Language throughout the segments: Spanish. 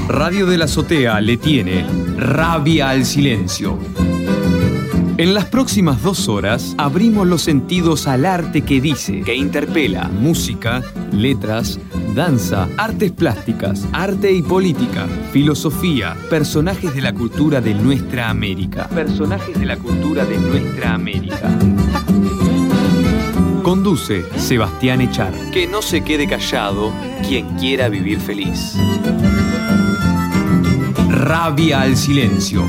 Radio de la Azotea le tiene Rabia al Silencio. En las próximas 2 horas abrimos los sentidos al arte que dice, que interpela: música, letras, danza, artes plásticas, arte y política, filosofía, personajes de la cultura de nuestra América. Personajes de la cultura de nuestra América. Conduce Sebastián Echar. Que no se quede callado quien quiera vivir feliz. Rabia al Silencio.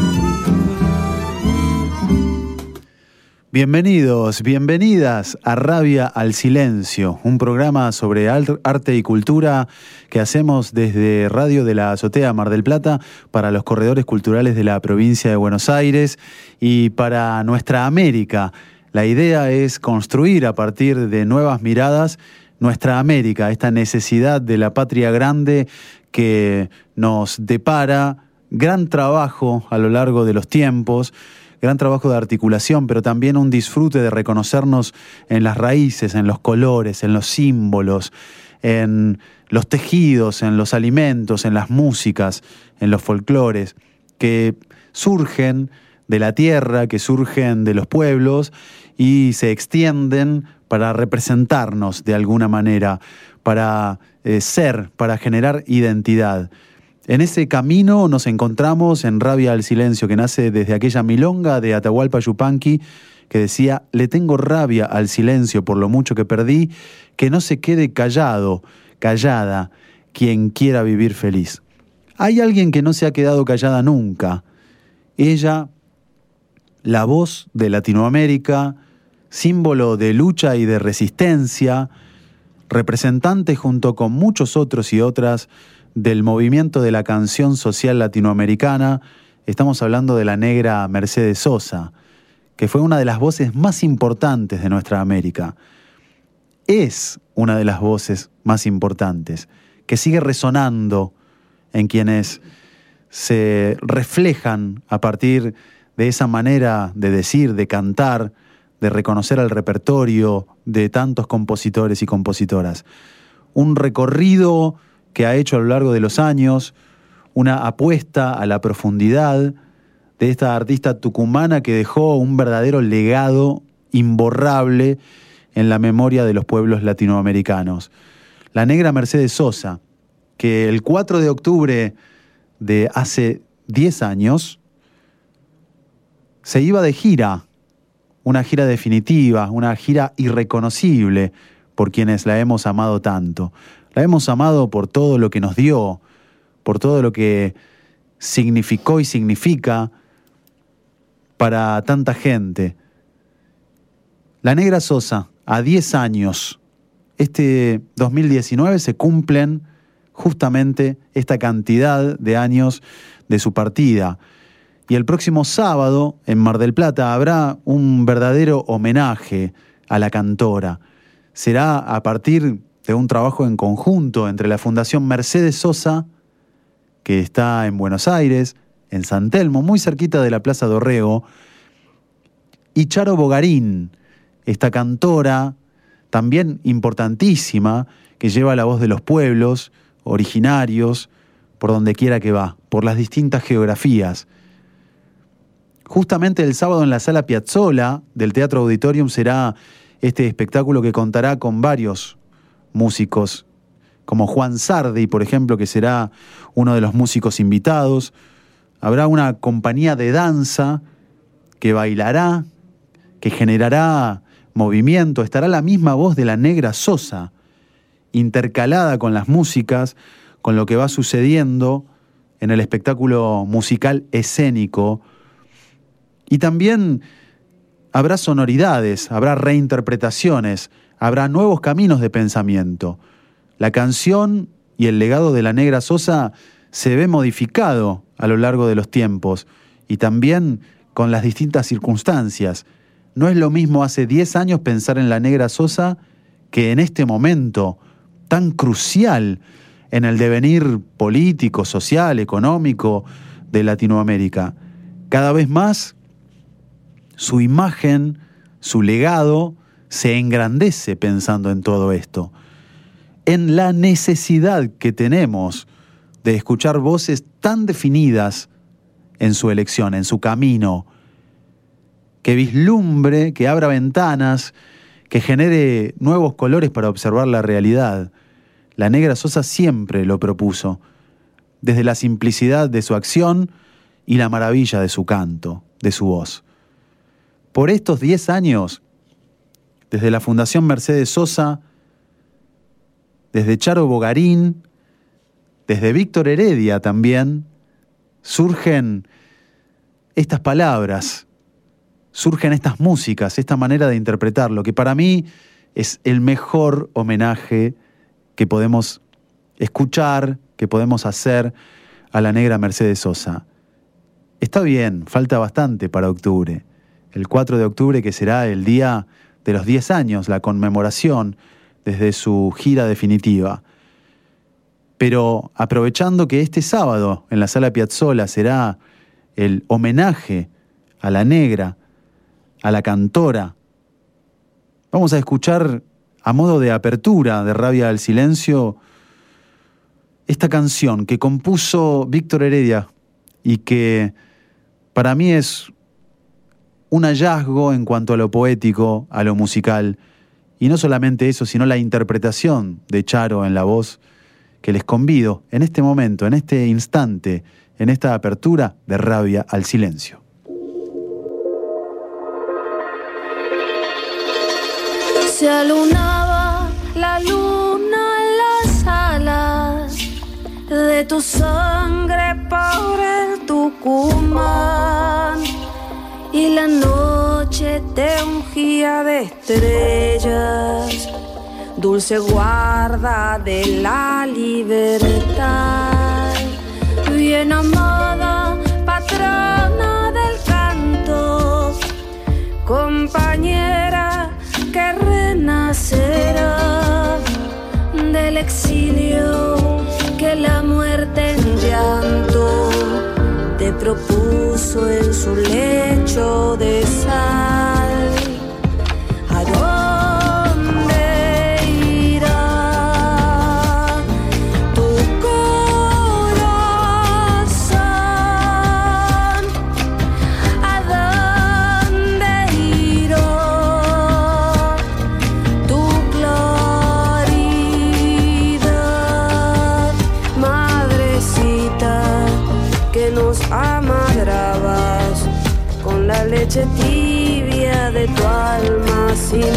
Bienvenidos, bienvenidas a Rabia al Silencio, un programa sobre arte y cultura que hacemos desde Radio de la Azotea Mar del Plata para los corredores culturales de la provincia de Buenos Aires y para nuestra América. La idea es construir a partir de nuevas miradas nuestra América, esta necesidad de la patria grande que nos depara gran trabajo a lo largo de los tiempos, gran trabajo de articulación, pero también un disfrute de reconocernos en las raíces, en los colores, en los símbolos, en los tejidos, en los alimentos, en las músicas, en los folclores, que surgen de la tierra, que surgen de los pueblos y se extienden para representarnos de alguna manera, para ser, para generar identidad. En ese camino nos encontramos en Rabia al Silencio, que nace desde aquella milonga de Atahualpa Yupanqui, que decía: le tengo rabia al silencio por lo mucho que perdí, que no se quede callado, callada, quien quiera vivir feliz. Hay alguien que no se ha quedado callada nunca. Ella, la voz de Latinoamérica, símbolo de lucha y de resistencia, representante junto con muchos otros y otras del movimiento de la canción social latinoamericana. Estamos hablando de la negra Mercedes Sosa, que fue una de las voces más importantes de nuestra América. Es una de las voces más importantes, que sigue resonando en quienes se reflejan a partir de esa manera de decir, de cantar, de reconocer el repertorio de tantos compositores y compositoras. Un recorrido que ha hecho a lo largo de los años, una apuesta a la profundidad de esta artista tucumana que dejó un verdadero legado imborrable en la memoria de los pueblos latinoamericanos. La negra Mercedes Sosa, que el 4 de octubre de hace 10 años se iba de gira, una gira definitiva, una gira irreconocible por quienes la hemos amado tanto. La hemos amado por todo lo que nos dio, por todo lo que significó y significa para tanta gente. La negra Sosa, a 10 años, este 2019 se cumplen justamente esta cantidad de años de su partida. Y el próximo sábado, en Mar del Plata, habrá un verdadero homenaje a la cantora. Será a partir de un trabajo en conjunto entre la Fundación Mercedes Sosa, que está en Buenos Aires, en San Telmo, muy cerquita de la Plaza Dorrego, y Charo Bogarín, esta cantora también importantísima, que lleva la voz de los pueblos originarios por donde quiera que va, por las distintas geografías. Justamente el sábado en la Sala Piazzolla del Teatro Auditorium será este espectáculo que contará con varios músicos, como Juan Sardi, por ejemplo, que será uno de los músicos invitados. Habrá una compañía de danza que bailará, que generará movimiento. Estará la misma voz de la negra Sosa, intercalada con las músicas, con lo que va sucediendo en el espectáculo musical escénico. Y también habrá sonoridades, habrá reinterpretaciones, habrá nuevos caminos de pensamiento. La canción y el legado de la negra Sosa se ve modificado a lo largo de los tiempos y también con las distintas circunstancias. No es lo mismo hace 10 años pensar en la negra Sosa que en este momento tan crucial en el devenir político, social, económico de Latinoamérica. Cada vez más su imagen, su legado, se engrandece pensando en todo esto, en la necesidad que tenemos de escuchar voces tan definidas en su elección, en su camino, que vislumbre, que abra ventanas, que genere nuevos colores para observar la realidad. La Negra Sosa siempre lo propuso, desde la simplicidad de su acción y la maravilla de su canto, de su voz. Por estos 10 años, desde la Fundación Mercedes Sosa, desde Charo Bogarín, desde Víctor Heredia también, surgen estas palabras, surgen estas músicas, esta manera de interpretarlo, que para mí es el mejor homenaje que podemos escuchar, que podemos hacer a la Negra Mercedes Sosa. Está bien, falta bastante para octubre. El 4 de octubre, que será el día de los 10 años, la conmemoración desde su gira definitiva. Pero aprovechando que este sábado en la Sala Piazzolla será el homenaje a la Negra, a la cantora, vamos a escuchar a modo de apertura de Rabia al Silencio esta canción que compuso Víctor Heredia y que para mí es un hallazgo en cuanto a lo poético, a lo musical, y no solamente eso, sino la interpretación de Charo en la voz, que les convido en este momento, en este instante, en esta apertura de Rabia al Silencio. Se alunaba la luna en las alas de tu sangre por el Tucumán, y la noche te ungía de estrellas, dulce guarda de la libertad. Bien amada, patrona del canto, compañera que renacerá del exilio que la muerte en llanto te propuso en su lecho de sal. ¿A dónde irá tu corazón? ¿A dónde irá tu claridad, madrecita, que nos amadrabas con la leche tibia de tu alma sin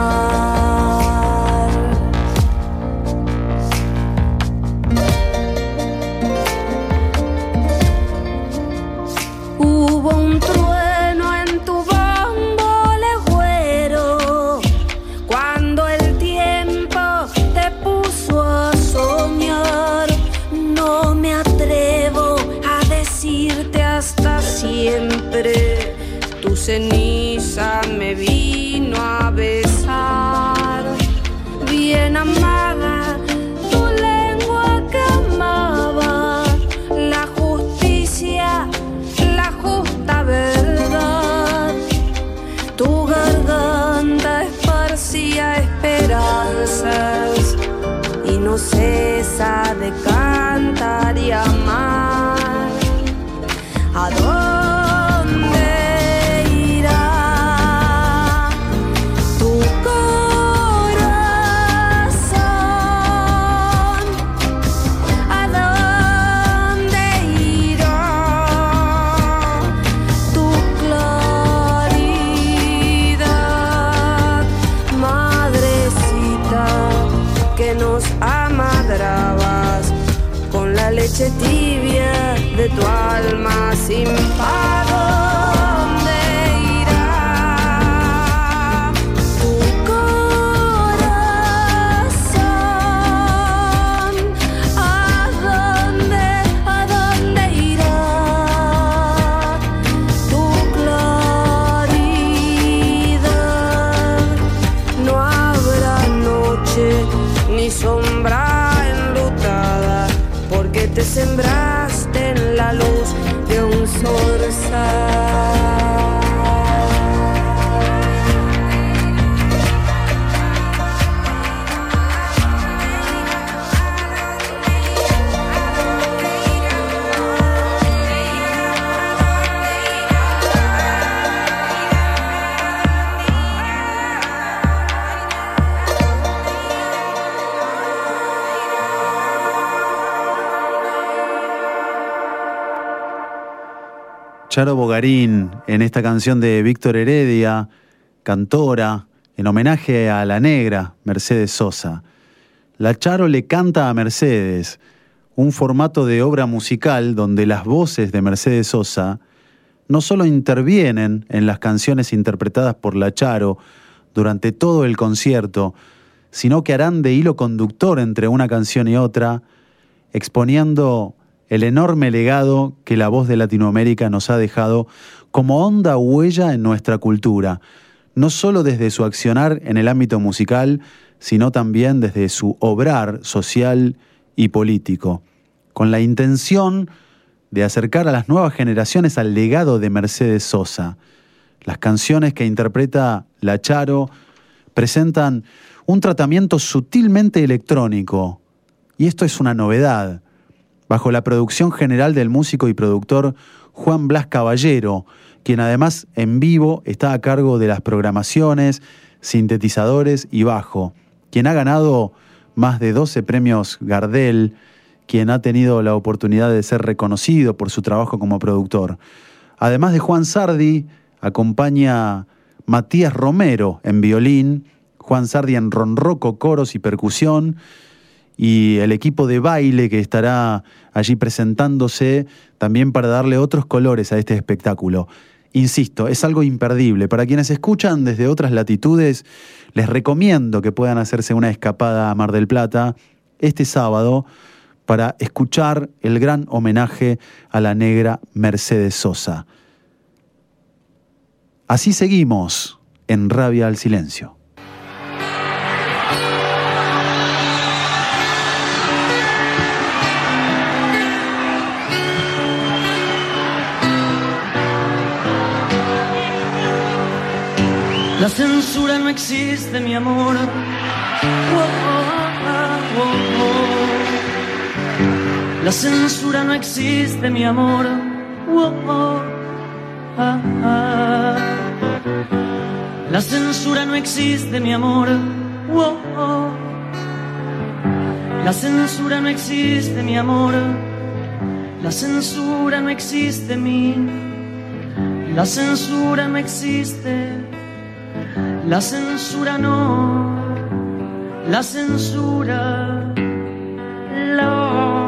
par? Hubo un trueno en tu bombo legüero cuando el tiempo te puso a soñar. No me atrevo a decirte hasta siempre, tu ceniza me vino a besar. Bien amada, tu lengua que amaba la justicia, la justa verdad. Tu garganta esparcía esperanzas y no cesa de cantar y amar. ¿A dónde irá tu corazón? ¿A dónde irá tu claridad, madrecita, que nos amadrabas con la leche tibia de tu alma sin par? ¿Dónde irá tu corazón? ¿A dónde irá tu claridad? No habrá noche ni sombra enlutada, porque te sembraste en la luz de un zorzal. Charo Bogarín en esta canción de Víctor Heredia, cantora, en homenaje a la negra Mercedes Sosa. La Charo le canta a Mercedes, un formato de obra musical donde las voces de Mercedes Sosa no solo intervienen en las canciones interpretadas por la Charo durante todo el concierto, sino que harán de hilo conductor entre una canción y otra, exponiendo el enorme legado que la voz de Latinoamérica nos ha dejado como honda huella en nuestra cultura, no solo desde su accionar en el ámbito musical, sino también desde su obrar social y político, con la intención de acercar a las nuevas generaciones al legado de Mercedes Sosa. Las canciones que interpreta la Charo presentan un tratamiento sutilmente electrónico, y esto es una novedad, bajo la producción general del músico y productor Juan Blas Caballero, quien además en vivo está a cargo de las programaciones, sintetizadores y bajo, quien ha ganado más de 12 premios Gardel, quien ha tenido la oportunidad de ser reconocido por su trabajo como productor. Además de Juan Sardi, acompaña Matías Romero en violín, Juan Sardi en ronroco, coros y percusión, y el equipo de baile que estará allí presentándose también para darle otros colores a este espectáculo. Insisto, es algo imperdible. Para quienes escuchan desde otras latitudes, les recomiendo que puedan hacerse una escapada a Mar del Plata este sábado para escuchar el gran homenaje a la negra Mercedes Sosa. Así seguimos en Rabia al Silencio. La censura no existe, mi amor. La censura no existe, mi amor. La censura no existe, mi amor. La censura no existe, mi amor. La censura no existe, la censura no existe. La censura no, la censura no.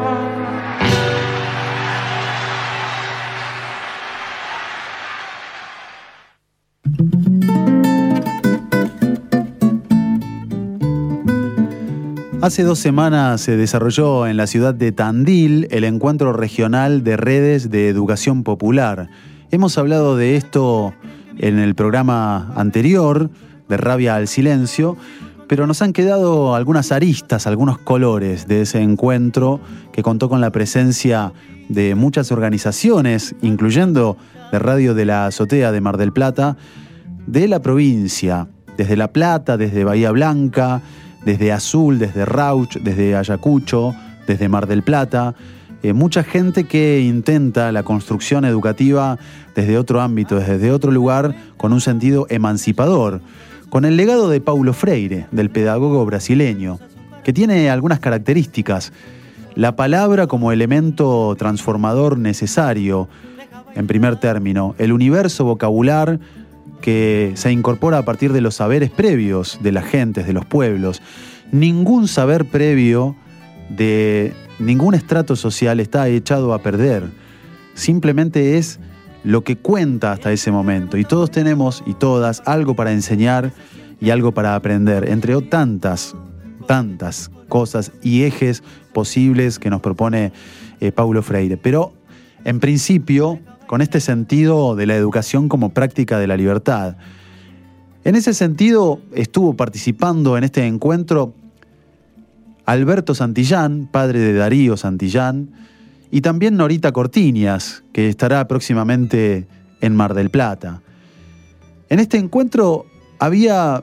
Hace 2 semanas se desarrolló en la ciudad de Tandil el encuentro regional de redes de educación popular. Hemos hablado de esto en el programa anterior, de Rabia al Silencio, pero nos han quedado algunas aristas, algunos colores de ese encuentro que contó con la presencia de muchas organizaciones, incluyendo de Radio de la Azotea de Mar del Plata, de la provincia, desde La Plata, desde Bahía Blanca, desde Azul, desde Rauch, desde Ayacucho, desde Mar del Plata. Mucha gente que intenta la construcción educativa desde otro ámbito, desde otro lugar, con un sentido emancipador, con el legado de Paulo Freire, del pedagogo brasileño, que tiene algunas características. La palabra como elemento transformador necesario, en primer término, el universo vocabular que se incorpora a partir de los saberes previos de las gentes, de los pueblos. Ningún saber previo de ningún estrato social está echado a perder. Simplemente es lo que cuenta hasta ese momento. Y todos tenemos, y todas, algo para enseñar y algo para aprender, entre tantas cosas y ejes posibles que nos propone Paulo Freire. Pero, en principio, con este sentido de la educación como práctica de la libertad. En ese sentido, estuvo participando en este encuentro Alberto Santillán, padre de Darío Santillán, y también Norita Cortiñas, que estará próximamente en Mar del Plata. En este encuentro había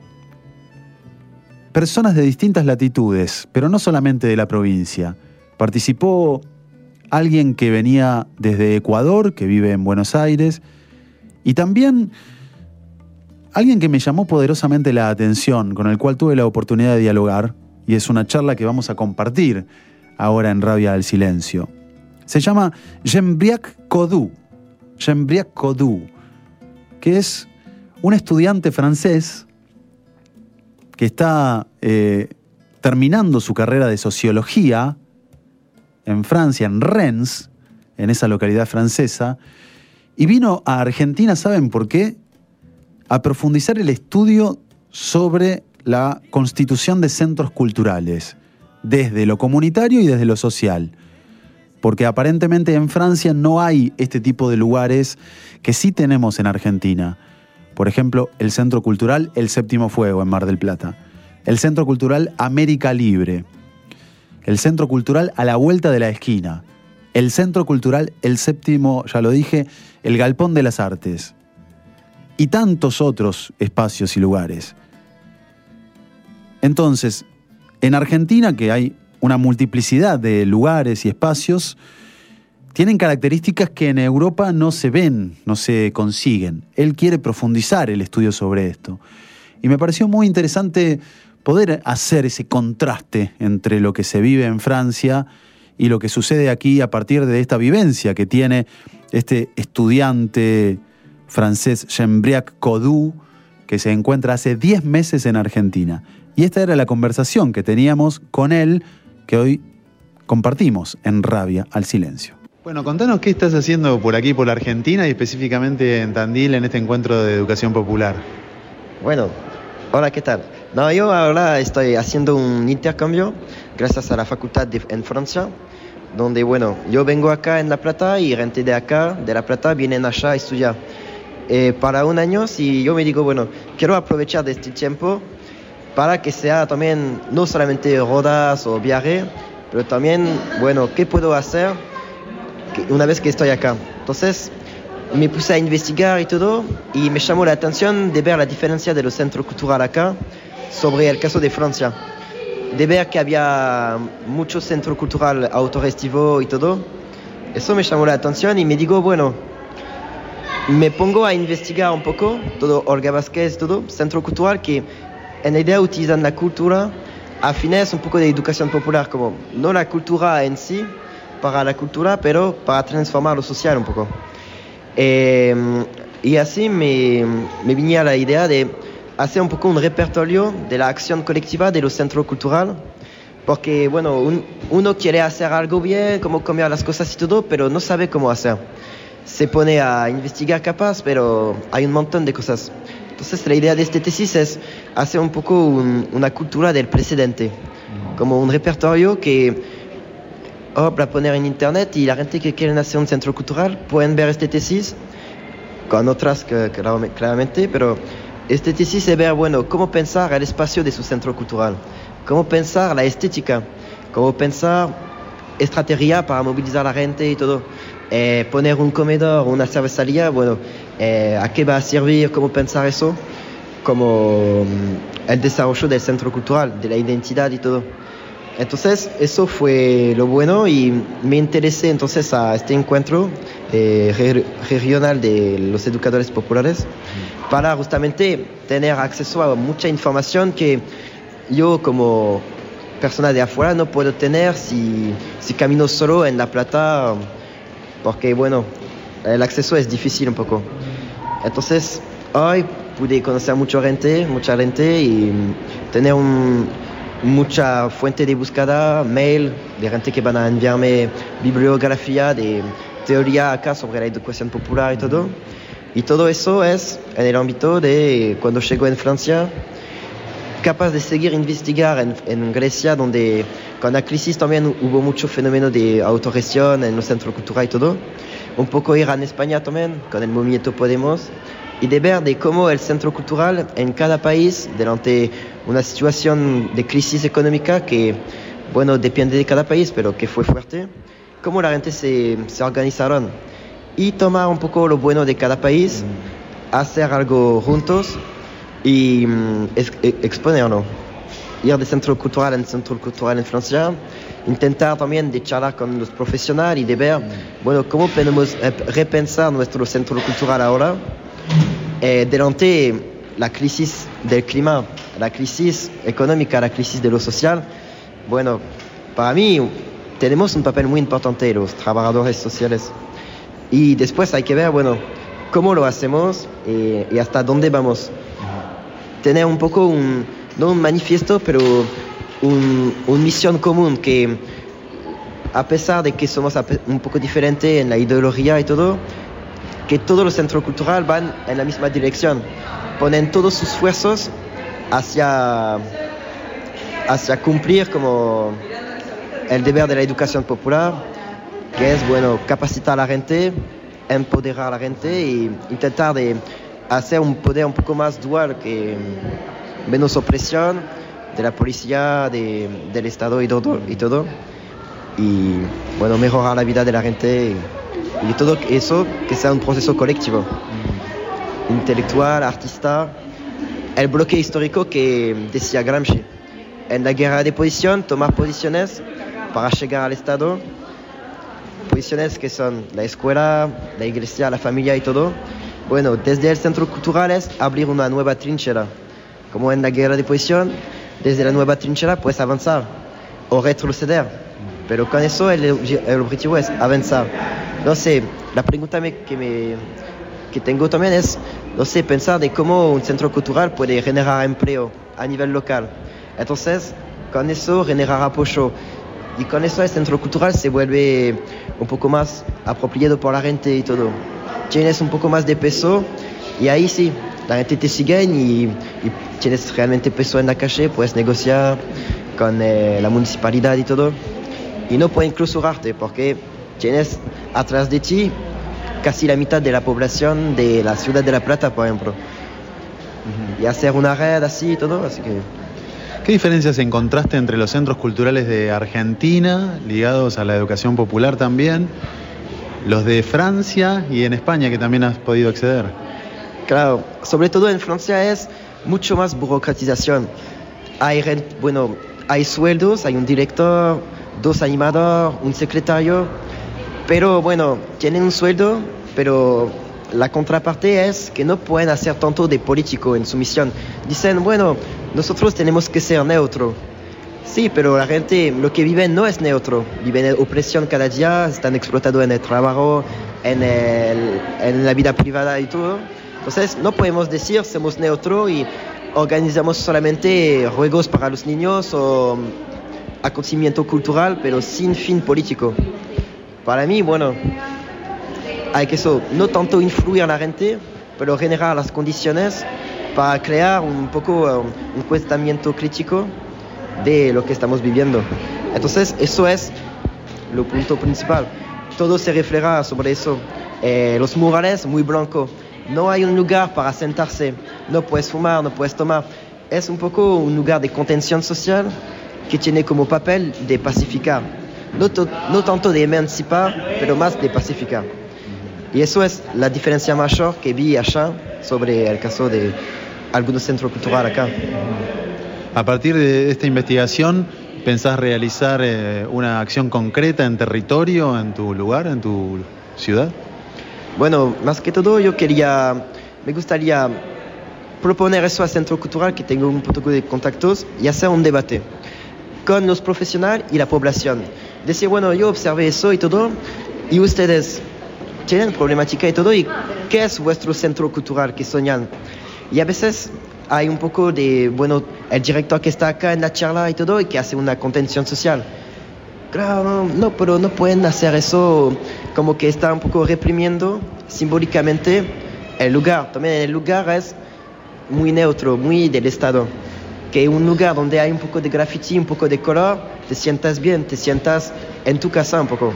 personas de distintas latitudes, pero no solamente de la provincia. Participó alguien que venía desde Ecuador, que vive en Buenos Aires, y también alguien que me llamó poderosamente la atención, con el cual tuve la oportunidad de dialogar, y es una charla que vamos a compartir ahora en Rabia al Silencio. Se llama Jean-Briac Codou, Chembriac-Codou, que es un estudiante francés que está terminando su carrera de sociología en Francia, en Rennes, en esa localidad francesa, y vino a Argentina, ¿saben por qué? A profundizar el estudio sobre la constitución de centros culturales, desde lo comunitario y desde lo social. Porque aparentemente en Francia no hay este tipo de lugares que sí tenemos en Argentina. Por ejemplo, el Centro Cultural El Séptimo Fuego en Mar del Plata, el Centro Cultural América Libre, el Centro Cultural A la Vuelta de la Esquina, el Centro Cultural El Séptimo, ya lo dije, el Galpón de las Artes, y tantos otros espacios y lugares. Entonces, en Argentina, que hay una multiplicidad de lugares y espacios, tienen características que en Europa no se ven, no se consiguen. Él quiere profundizar el estudio sobre esto. Y me pareció muy interesante poder hacer ese contraste entre lo que se vive en Francia y lo que sucede aquí a partir de esta vivencia que tiene este estudiante francés Chembriac-Codou, que se encuentra hace 10 meses en Argentina. Y esta era la conversación que teníamos con él, que hoy compartimos en Rabia al Silencio. Bueno, contanos qué estás haciendo por aquí, por la Argentina, y específicamente en Tandil, en este encuentro de educación popular. Bueno, hola, ¿qué tal? No, yo ahora estoy haciendo un intercambio gracias a la facultad en Francia, donde, bueno, yo vengo acá en La Plata y gente de acá, de La Plata, vienen allá a estudiar. Para un año, y yo me digo, bueno, quiero aprovechar de este tiempo para que sea también, no solamente rodas o viaje, pero también, bueno, ¿qué puedo hacer una vez que estoy acá? Entonces, me puse a investigar y todo, y me llamó la atención de ver la diferencia de los centros culturales acá sobre el caso de Francia. De ver que había muchos centros culturales autogestivos y todo. Eso me llamó la atención y me digo, bueno, me pongo a investigar un poco, todo Olga Vázquez, todo, centro cultural que en la idea utilizan la cultura a fines un poco de educación popular, como no la cultura en sí, para la cultura, pero para transformar lo social un poco. Y así me venía la idea de hacer un poco un repertorio de la acción colectiva de los centros culturales, porque bueno, uno quiere hacer algo bien, como cambiar las cosas y todo, pero no sabe cómo hacer. Se pone a investigar capaz, pero hay un montón de cosas. Entonces la idea de esta tesis es hacer un poco una cultura del precedente, como un repertorio que la poner en internet, y la gente que quiere hacer un centro cultural pueden ver esta tesis, con otras claramente, pero esta tesis es ver, bueno, cómo pensar el espacio de su centro cultural, cómo pensar la estética, cómo pensar estrategia para movilizar a la gente y todo. Poner un comedor, una cervecería, bueno, ¿a qué va a servir? ¿Cómo pensar eso? Como el desarrollo del centro cultural, de la identidad y todo. Entonces, eso fue lo bueno, y me interesé entonces a este encuentro regional de los educadores populares para justamente tener acceso a mucha información que yo como persona de afuera no puedo tener si camino solo en La Plata, porque bueno, el acceso es difícil un poco. Entonces, hoy pude conocer mucha gente y tener mucha fuente de búsqueda, mail, de gente que van a enviarme bibliografía de teoría acá sobre la educación popular y todo. Y todo eso es en el ámbito de cuando llego en Francia, capaz de seguir investigar en Grecia, donde con la crisis también hubo mucho fenómeno de autogestión en los centros culturales y todo. Un poco ir en España también, con el movimiento Podemos, y de ver de cómo el centro cultural en cada país, delante de una situación de crisis económica que, bueno, depende de cada país, pero que fue fuerte, cómo la gente se organizaron y tomar un poco lo bueno de cada país, hacer algo juntos y exponerlo. Ir de centro cultural en Francia, intentar también de charlar con los profesionales y de ver, bueno, cómo podemos repensar nuestro centro cultural ahora, delante de la crisis del clima, la crisis económica, la crisis de lo social. Bueno, para mí tenemos un papel muy importante los trabajadores sociales. Y después hay que ver, bueno, cómo lo hacemos y hasta dónde vamos. Tener un poco no un manifiesto, pero una misión común que, a pesar de que somos un poco diferentes en la ideología y todo, que todos los centros culturales van en la misma dirección. Ponen todos sus esfuerzos hacia cumplir como el deber de la educación popular, que es, bueno, capacitar a la gente, empoderar a la gente e intentar de hacer un poder un poco más dual, que menos opresión de la policía, del Estado y todo. Y, bueno, mejorar la vida de la gente y todo eso, que sea un proceso colectivo, intelectual, artista. El bloque histórico que decía Gramsci. En la guerra de posición, tomar posiciones para llegar al Estado. Posiciones que son la escuela, la iglesia, la familia y todo. Bueno, desde el centro cultural es abrir una nueva trinchera. Como en la guerra de posición, desde la nueva trinchera puedes avanzar o retroceder. Pero con eso el objetivo es avanzar. No sé, la pregunta que tengo también es, no sé, pensar de cómo un centro cultural puede generar empleo a nivel local. Entonces, con eso generar apoyo. Y con eso el centro cultural se vuelve un poco más apropiado por la gente y todo. Tienes un poco más de peso y ahí sí, la gente te sigue y tienes realmente peso en la calle, puedes negociar con la municipalidad y todo. Y no pueden clausurarte porque tienes atrás de ti casi la mitad de la población de la ciudad de La Plata, por ejemplo. Y hacer una red así y todo, así que... ¿Qué diferencias encontraste entre los centros culturales de Argentina, ligados a la educación popular también, los de Francia y en España, que también has podido acceder? Claro, sobre todo en Francia es mucho más burocratización. Hay sueldos, hay un director, 2 animadores, un secretario, pero bueno, tienen un sueldo, pero la contraparte es que no pueden hacer tanto de político en su misión. Dicen, bueno, nosotros tenemos que ser neutro. Sí, pero la gente, lo que viven no es neutro. Viven en opresión cada día, están explotados en el trabajo, en la vida privada y todo. Entonces, no podemos decir somos neutros y organizamos solamente juegos para los niños o acontecimiento cultural, pero sin fin político. Para mí, bueno, hay que eso, no tanto influir a la gente, pero generar las condiciones para crear un poco un cuestionamiento crítico de lo que estamos viviendo. Entonces, eso es lo punto principal. Todo se refleja sobre eso. Los murales muy blancos. No hay un lugar para sentarse. No puedes fumar, no puedes tomar. Es un poco un lugar de contención social que tiene como papel de pacificar. No tanto de emancipar, pero más de pacificar. Y eso es la diferencia mayor que vi allá sobre el caso de algunos centros culturales acá. A partir de esta investigación, ¿pensás realizar una acción concreta en territorio, en tu lugar, en tu ciudad? Bueno, más que todo me gustaría proponer eso al centro cultural, que tengo un poco de contactos, y hacer un debate con los profesionales y la población. Decir, bueno, yo observé eso y todo, y ustedes tienen problemática y todo, y ¿qué es vuestro centro cultural que soñan? Y a veces hay un poco de, bueno, el director que está acá en la charla y todo, y que hace una contención social. Claro, no, pero no pueden hacer eso, como que está un poco reprimiendo simbólicamente el lugar. También el lugar es muy neutro, muy del Estado. Que un lugar donde hay un poco de graffiti, un poco de color, te sientas bien, te sientas en tu casa un poco.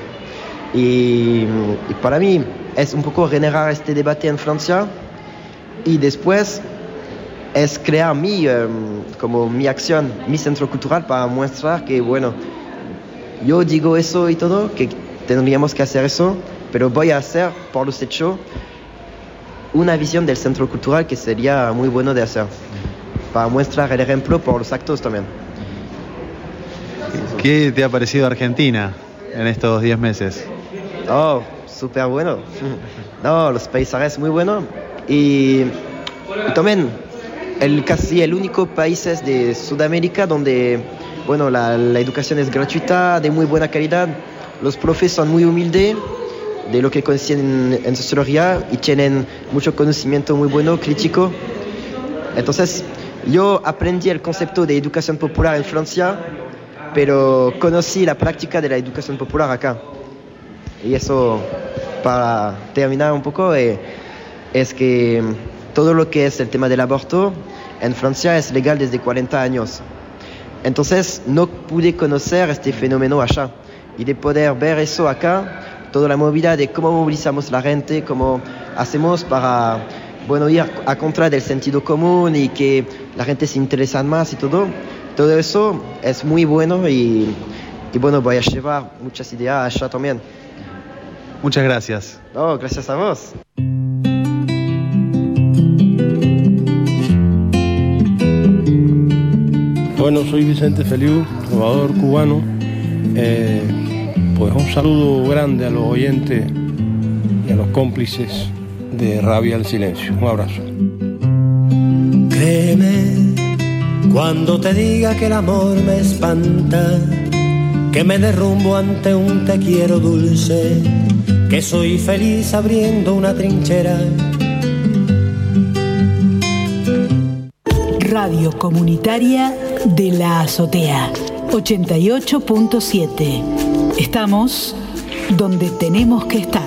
Y para mí es un poco generar este debate en Francia y después es crear como mi acción, mi centro cultural para mostrar que, bueno, yo digo eso y todo, que tendríamos que hacer eso, pero voy a hacer por los hechos una visión del centro cultural que sería muy bueno de hacer, para mostrar el ejemplo por los actos también. ¿Qué te ha parecido Argentina en estos 10 meses? Oh, súper bueno. No, los paisajes muy buenos. Y también casi el único país es de Sudamérica donde, bueno, la educación es gratuita, de muy buena calidad. Los profes son muy humildes de lo que conocen en sociología y tienen mucho conocimiento muy bueno, crítico. Entonces, yo aprendí el concepto de educación popular en Francia, pero conocí la práctica de la educación popular acá. Y eso, para terminar un poco, es que todo lo que es el tema del aborto en Francia es legal desde 40 años. Entonces, no pude conocer este fenómeno allá. Y de poder ver eso acá, toda la movida de cómo movilizamos la gente, cómo hacemos para, bueno, ir a contra del sentido común y que la gente se interese más y todo eso es muy bueno y bueno, voy a llevar muchas ideas allá también. Muchas gracias. Oh, gracias a vos. Bueno, soy Vicente Feliu, trovador cubano. Pues un saludo grande a los oyentes y a los cómplices de Rabia al Silencio. Un abrazo. Créeme cuando te diga que el amor me espanta, que me derrumbo ante un te quiero dulce, que soy feliz abriendo una trinchera. Radio Comunitaria de la Azotea 88.7. Estamos donde tenemos que estar.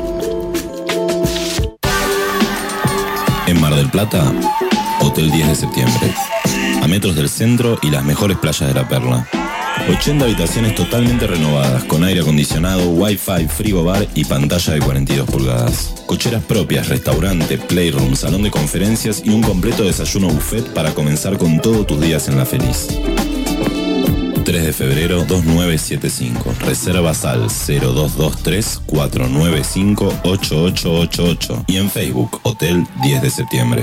En Mar del Plata, Hotel 10 de septiembre. A metros del centro y las mejores playas de la Perla. 80 habitaciones totalmente renovadas, con aire acondicionado, wifi, frigobar y pantalla de 42 pulgadas. Cocheras propias, restaurante, playroom, salón de conferencias y un completo desayuno buffet para comenzar con todos tus días en La Feliz. 3 de febrero 2975. Reservas al 0223 495 8888 y en Facebook Hotel 10 de septiembre.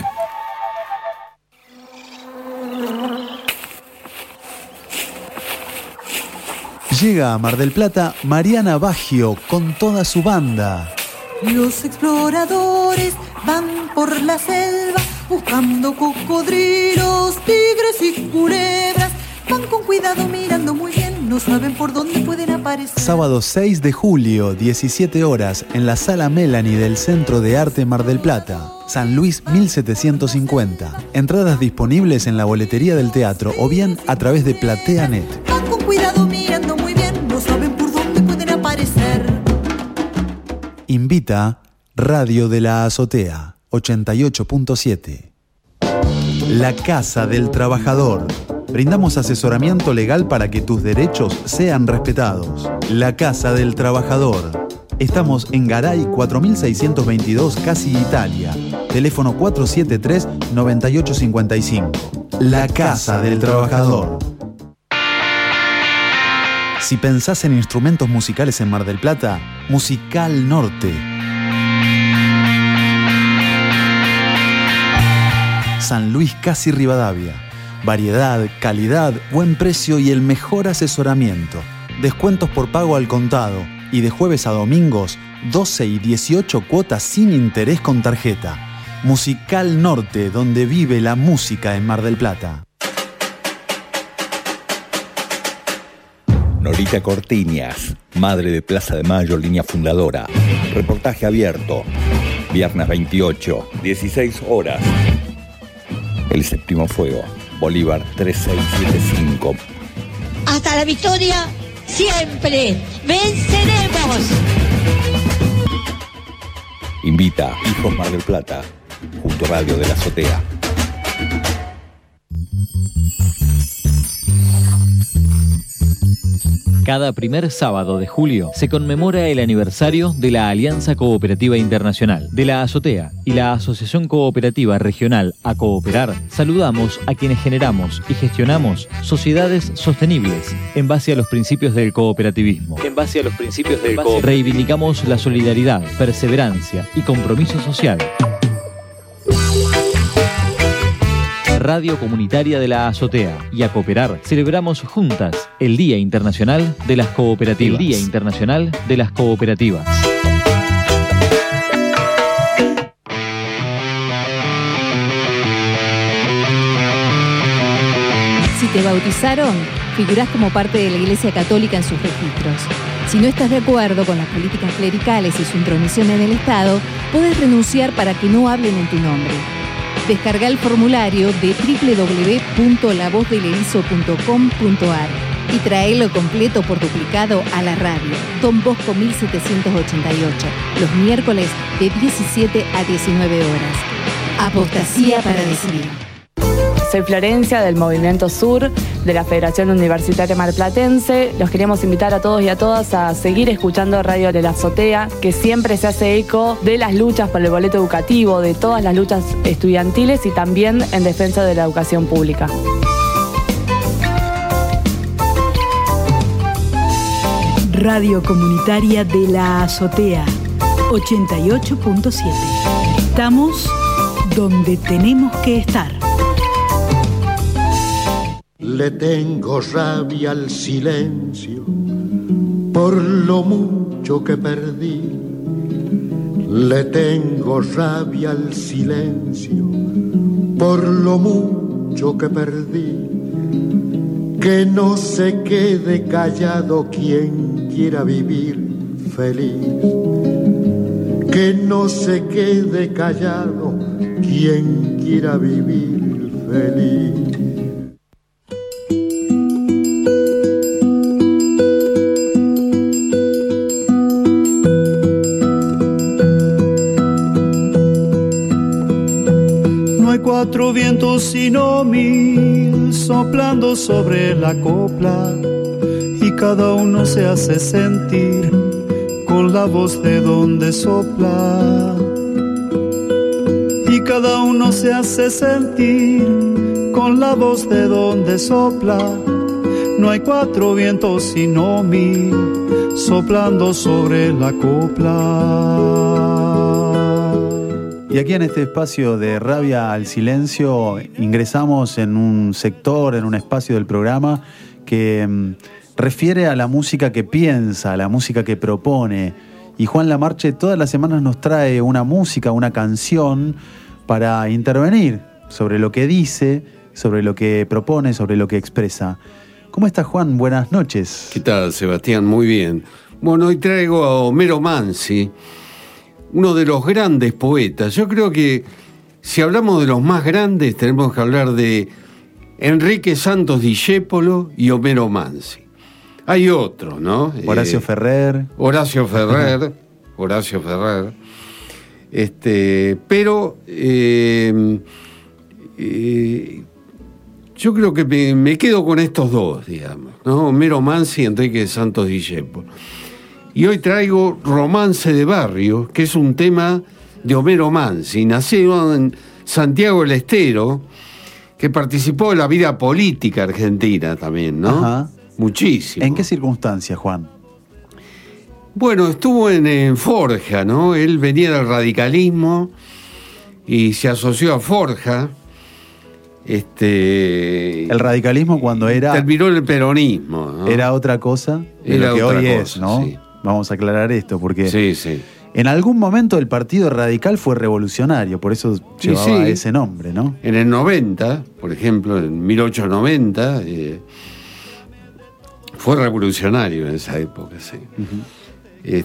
Llega a Mar del Plata Mariana Baggio con toda su banda. Los exploradores van por la selva buscando cocodrilos, tigres y culebras. Van con cuidado mirando muy bien, no saben por dónde pueden aparecer. Sábado 6 de julio, 17 horas, en la Sala Melanie del Centro de Arte Mar del Plata, San Luis 1750. Entradas disponibles en la boletería del teatro o bien a través de PlateaNet. Van con cuidado mirando muy bien, no saben por dónde pueden aparecer. Invita Radio de la Azotea 88.7. La Casa del Trabajador. Brindamos asesoramiento legal para que tus derechos sean respetados. La Casa del Trabajador. Estamos en Garay 4622, Casi Italia. Teléfono 473-9855. La Casa del Trabajador. Si pensás en instrumentos musicales en Mar del Plata, Musical Norte. San Luis, Casi Rivadavia. Variedad, calidad, buen precio y el mejor asesoramiento. Descuentos por pago al contado y de jueves a domingos 12 y 18 cuotas sin interés con tarjeta. Musical Norte, donde vive la música en Mar del Plata. Norita Cortiñas, madre de Plaza de Mayo, línea fundadora. Reportaje abierto. Viernes 28, 16 horas. El séptimo fuego. Bolívar 3675. Hasta la victoria, siempre venceremos. Invita Hijos Mar del Plata, junto a Radio de la Azotea. Cada primer sábado de julio se conmemora el aniversario de la Alianza Cooperativa Internacional. De la Azotea y la Asociación Cooperativa Regional A Cooperar, saludamos a quienes generamos y gestionamos sociedades sostenibles en base a los principios del cooperativismo. Reivindicamos la solidaridad, perseverancia y compromiso social. Radio Comunitaria de la Azotea y A Cooperar celebramos juntas el Día Internacional de las Cooperativas. El Día Internacional de las Cooperativas. Si te bautizaron, figurás como parte de la Iglesia Católica en sus registros. Si no estás de acuerdo con las políticas clericales y su intromisión en el Estado, podés renunciar para que no hablen en tu nombre. Descarga el formulario de www.lavozdelerizo.com.ar y tráelo completo por duplicado a la radio Don Bosco 1788, los miércoles de 17 a 19 horas. Apostasía para decidir. Soy Florencia del Movimiento Sur de la Federación Universitaria Marplatense. Los queremos invitar a todos y a todas a seguir escuchando Radio de la Azotea, que siempre se hace eco de las luchas por el boleto educativo, de todas las luchas estudiantiles y también en defensa de la educación pública. Radio Comunitaria de la Azotea, 88.7. Estamos donde tenemos que estar. Le tengo rabia al silencio por lo mucho que perdí. Le tengo rabia al silencio por lo mucho que perdí. Que no se quede callado quien quiera vivir feliz. Que no se quede callado quien quiera vivir feliz. Cuatro vientos sino mil soplando sobre la copla, y cada uno se hace sentir con la voz de donde sopla. Y cada uno se hace sentir con la voz de donde sopla. No hay cuatro vientos sino mil soplando sobre la copla. Y aquí en este espacio de Rabia al Silencio ingresamos en un sector, en un espacio del programa que refiere a la música que piensa, a la música que propone. Y Juan Lamarche todas las semanas nos trae una música, una canción para intervenir sobre lo que dice, sobre lo que propone, sobre lo que expresa. ¿Cómo estás, Juan? Buenas noches. ¿Qué tal, Sebastián? Muy bien. Bueno, hoy traigo a Homero Mansi, uno de los grandes poetas. Yo creo que si hablamos de los más grandes, tenemos que hablar de Enrique Santos Discépolo y Homero Mansi. Hay otro, ¿no? Horacio Ferrer. Horacio Ferrer. Pero yo creo que me quedo con estos dos, digamos, ¿no? Homero Mansi y Enrique Santos Discépolo. Y hoy traigo Romance de Barrio, que es un tema de Homero Mansi, nacido en Santiago del Estero, que participó en la vida política argentina también, ¿no? Ajá. Muchísimo. ¿En qué circunstancias, Juan? Bueno, estuvo en Forja, ¿no? Él venía del radicalismo y se asoció a Forja. El radicalismo cuando era... Terminó en el peronismo, ¿no? Era otra cosa de lo que hoy es, ¿no? Sí. Vamos a aclarar esto, porque en algún momento el Partido Radical fue revolucionario, por eso llevaba ese nombre, ¿no? En el 90, por ejemplo, en 1890, fue revolucionario en esa época, sí. Uh-huh.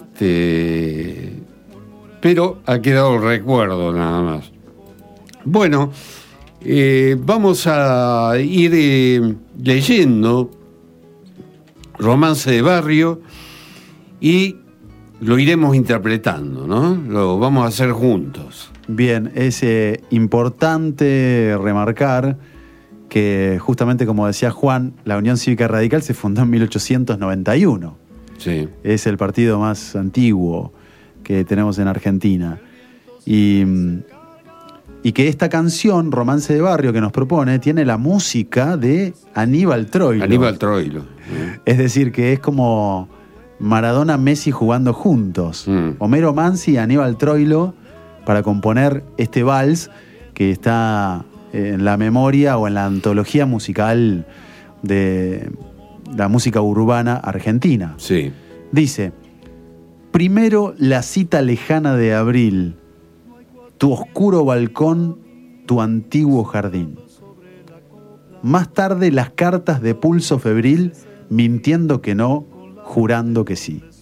Pero ha quedado el recuerdo nada más. Bueno, vamos a ir leyendo Romance de Barrio y lo iremos interpretando, ¿no? Lo vamos a hacer juntos. Bien, es importante remarcar que justamente como decía Juan, la Unión Cívica Radical se fundó en 1891. Sí. Es el partido más antiguo que tenemos en Argentina. Y que esta canción, Romance de Barrio, que nos propone, tiene la música de Aníbal Troilo. Aníbal Troilo. Es decir, que es como Maradona, Messi jugando juntos. Homero Mansi y Aníbal Troilo para componer este vals que está en la memoria o en la antología musical de la música urbana argentina. Sí. Dice: primero la cita lejana de abril, tu oscuro balcón, tu antiguo jardín. Más tarde las cartas de pulso febril, mintiendo que no, jurando que sí.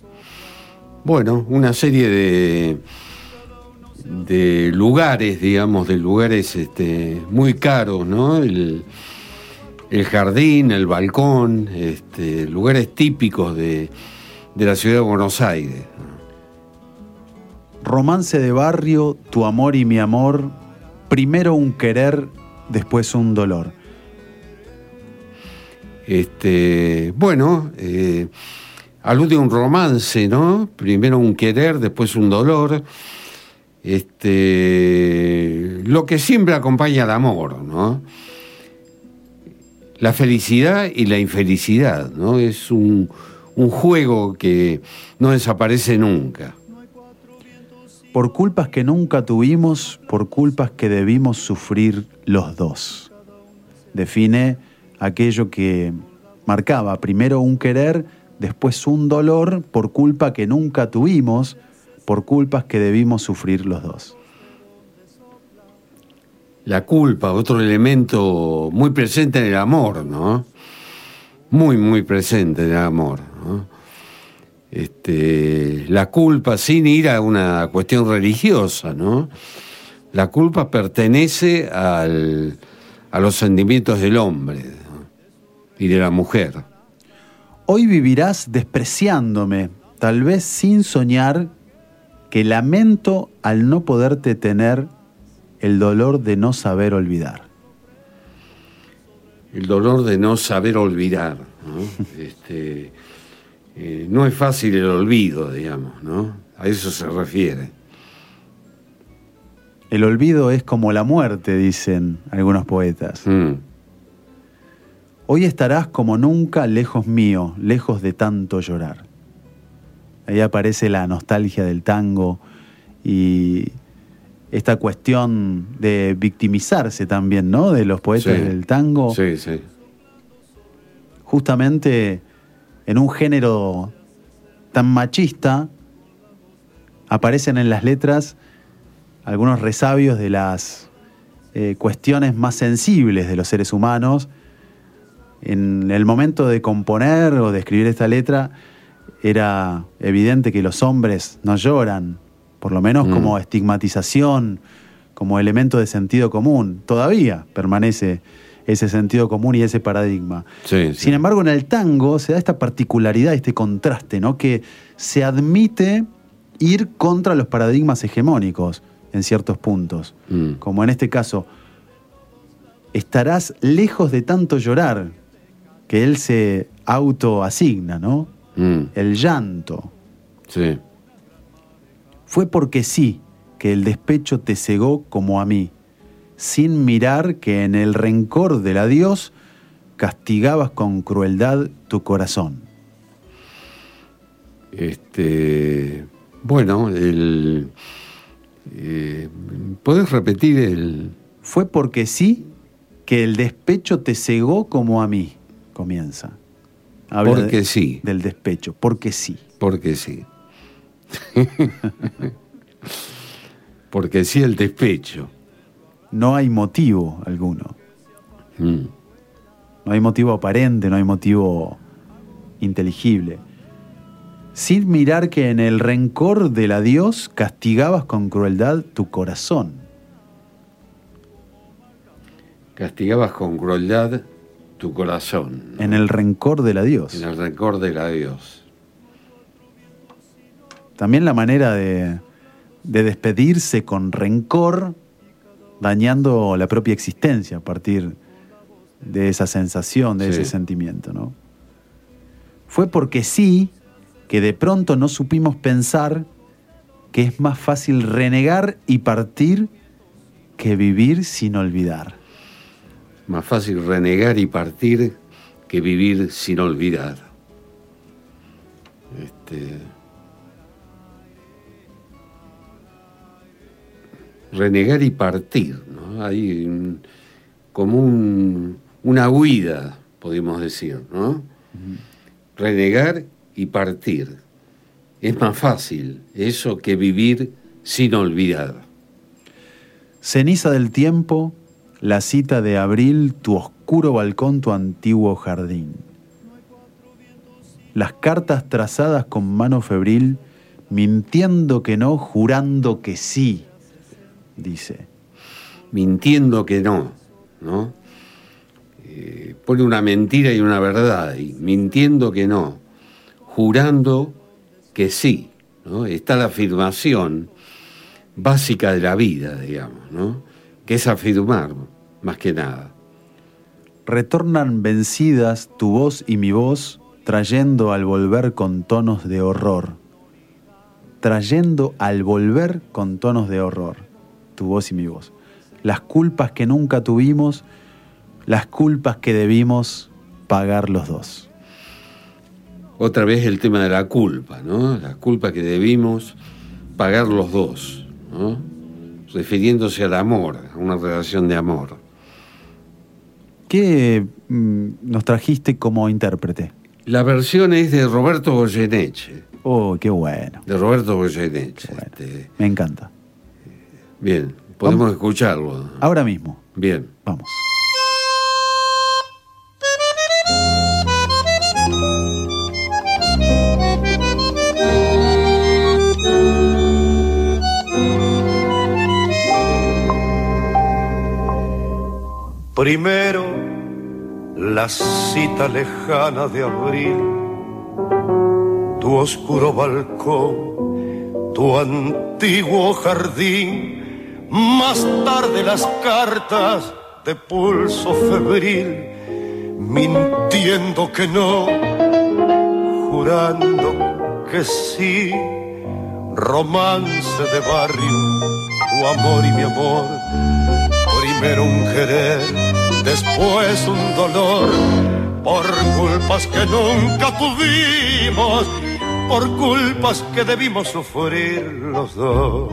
bueno, una serie de lugares, digamos, de lugares muy caros, ¿no? El jardín, el balcón, lugares típicos de la ciudad de Buenos Aires. Romance de barrio, tu amor y mi amor, primero un querer, después un dolor. Bueno, alude a un romance, ¿no? Primero un querer, después un dolor. Lo que siempre acompaña al amor, ¿no? La felicidad y la infelicidad, ¿no? Es un juego que no desaparece nunca. Por culpas que nunca tuvimos, por culpas que debimos sufrir los dos. Define aquello que marcaba primero un querer, después un dolor, por culpa que nunca tuvimos, por culpas que debimos sufrir los dos. La culpa, otro elemento muy presente en el amor, ¿no? Muy, muy presente en el amor, ¿no? La culpa, sin ir a una cuestión religiosa, ¿no? La culpa pertenece a los sentimientos del hombre, ¿no? Y de la mujer. Hoy vivirás despreciándome, tal vez sin soñar, que lamento al no poderte tener el dolor de no saber olvidar. El dolor de no saber olvidar, ¿no? No es fácil el olvido, digamos, ¿no? A eso se refiere. El olvido es como la muerte, dicen algunos poetas. Hoy estarás como nunca lejos mío, lejos de tanto llorar. Ahí aparece la nostalgia del tango y esta cuestión de victimizarse también, ¿no? De los poetas del tango. Sí, sí. Justamente en un género tan machista, aparecen en las letras algunos resabios de las cuestiones más sensibles de los seres humanos. En el momento de componer o de escribir esta letra, era evidente que los hombres no lloran, por lo menos como estigmatización, como elemento de sentido común. Todavía permanece ese sentido común y ese paradigma. Sí, sí. Sin embargo, en el tango se da esta particularidad, este contraste, ¿no? Que se admite ir contra los paradigmas hegemónicos en ciertos puntos. Como en este caso, estarás lejos de tanto llorar, que él se autoasigna, ¿no? El llanto. Sí. Fue porque sí que el despecho te cegó como a mí, sin mirar que en el rencor del adiós castigabas con crueldad tu corazón. Bueno, ¿podés repetir el...? Fue porque sí que el despecho te cegó como a mí, comienza. Habla porque sí. Del despecho, porque sí. Porque sí. Porque sí el despecho. No hay motivo alguno. No hay motivo aparente, no hay motivo inteligible. Sin mirar que en el rencor del adiós castigabas con crueldad tu corazón. Castigabas con crueldad tu corazón, ¿no? En el rencor del adiós. En el rencor del adiós. También la manera de despedirse con rencor, dañando la propia existencia a partir de esa sensación, de ese sentimiento, ¿no? Fue porque sí que de pronto no supimos pensar que es más fácil renegar y partir que vivir sin olvidar. Más fácil renegar y partir que vivir sin olvidar. Renegar y partir, ¿no? Hay como una huida, podemos decir, ¿no? Renegar y partir. Es más fácil eso que vivir sin olvidar. Ceniza del tiempo, la cita de abril, tu oscuro balcón, tu antiguo jardín. Las cartas trazadas con mano febril, mintiendo que no, jurando que sí, dice. Mintiendo que no, ¿no? Pone una mentira y una verdad, y mintiendo que no, jurando que sí, ¿no? Está la afirmación básica de la vida, digamos, ¿no? Que es afirmar, más que nada. Retornan vencidas tu voz y mi voz, trayendo al volver con tonos de horror. Trayendo al volver con tonos de horror, tu voz y mi voz. Las culpas que nunca tuvimos, las culpas que debimos pagar los dos. Otra vez el tema de la culpa, ¿no? La culpa que debimos pagar los dos, ¿no? Refiriéndose al amor, a una relación de amor. ¿Qué nos trajiste como intérprete? La versión es de Roberto Goyeneche. Oh, qué bueno. De Roberto Goyeneche. Bueno. Me encanta. Bien, podemos escucharlo. Ahora mismo. Bien. Vamos. Primero, la cita lejana de abril, tu oscuro balcón, tu antiguo jardín, más tarde las cartas de pulso febril, mintiendo que no, jurando que sí, romance de barrio, tu amor y mi amor. Primero un querer, después un dolor, por culpas que nunca tuvimos, por culpas que debimos sufrir los dos.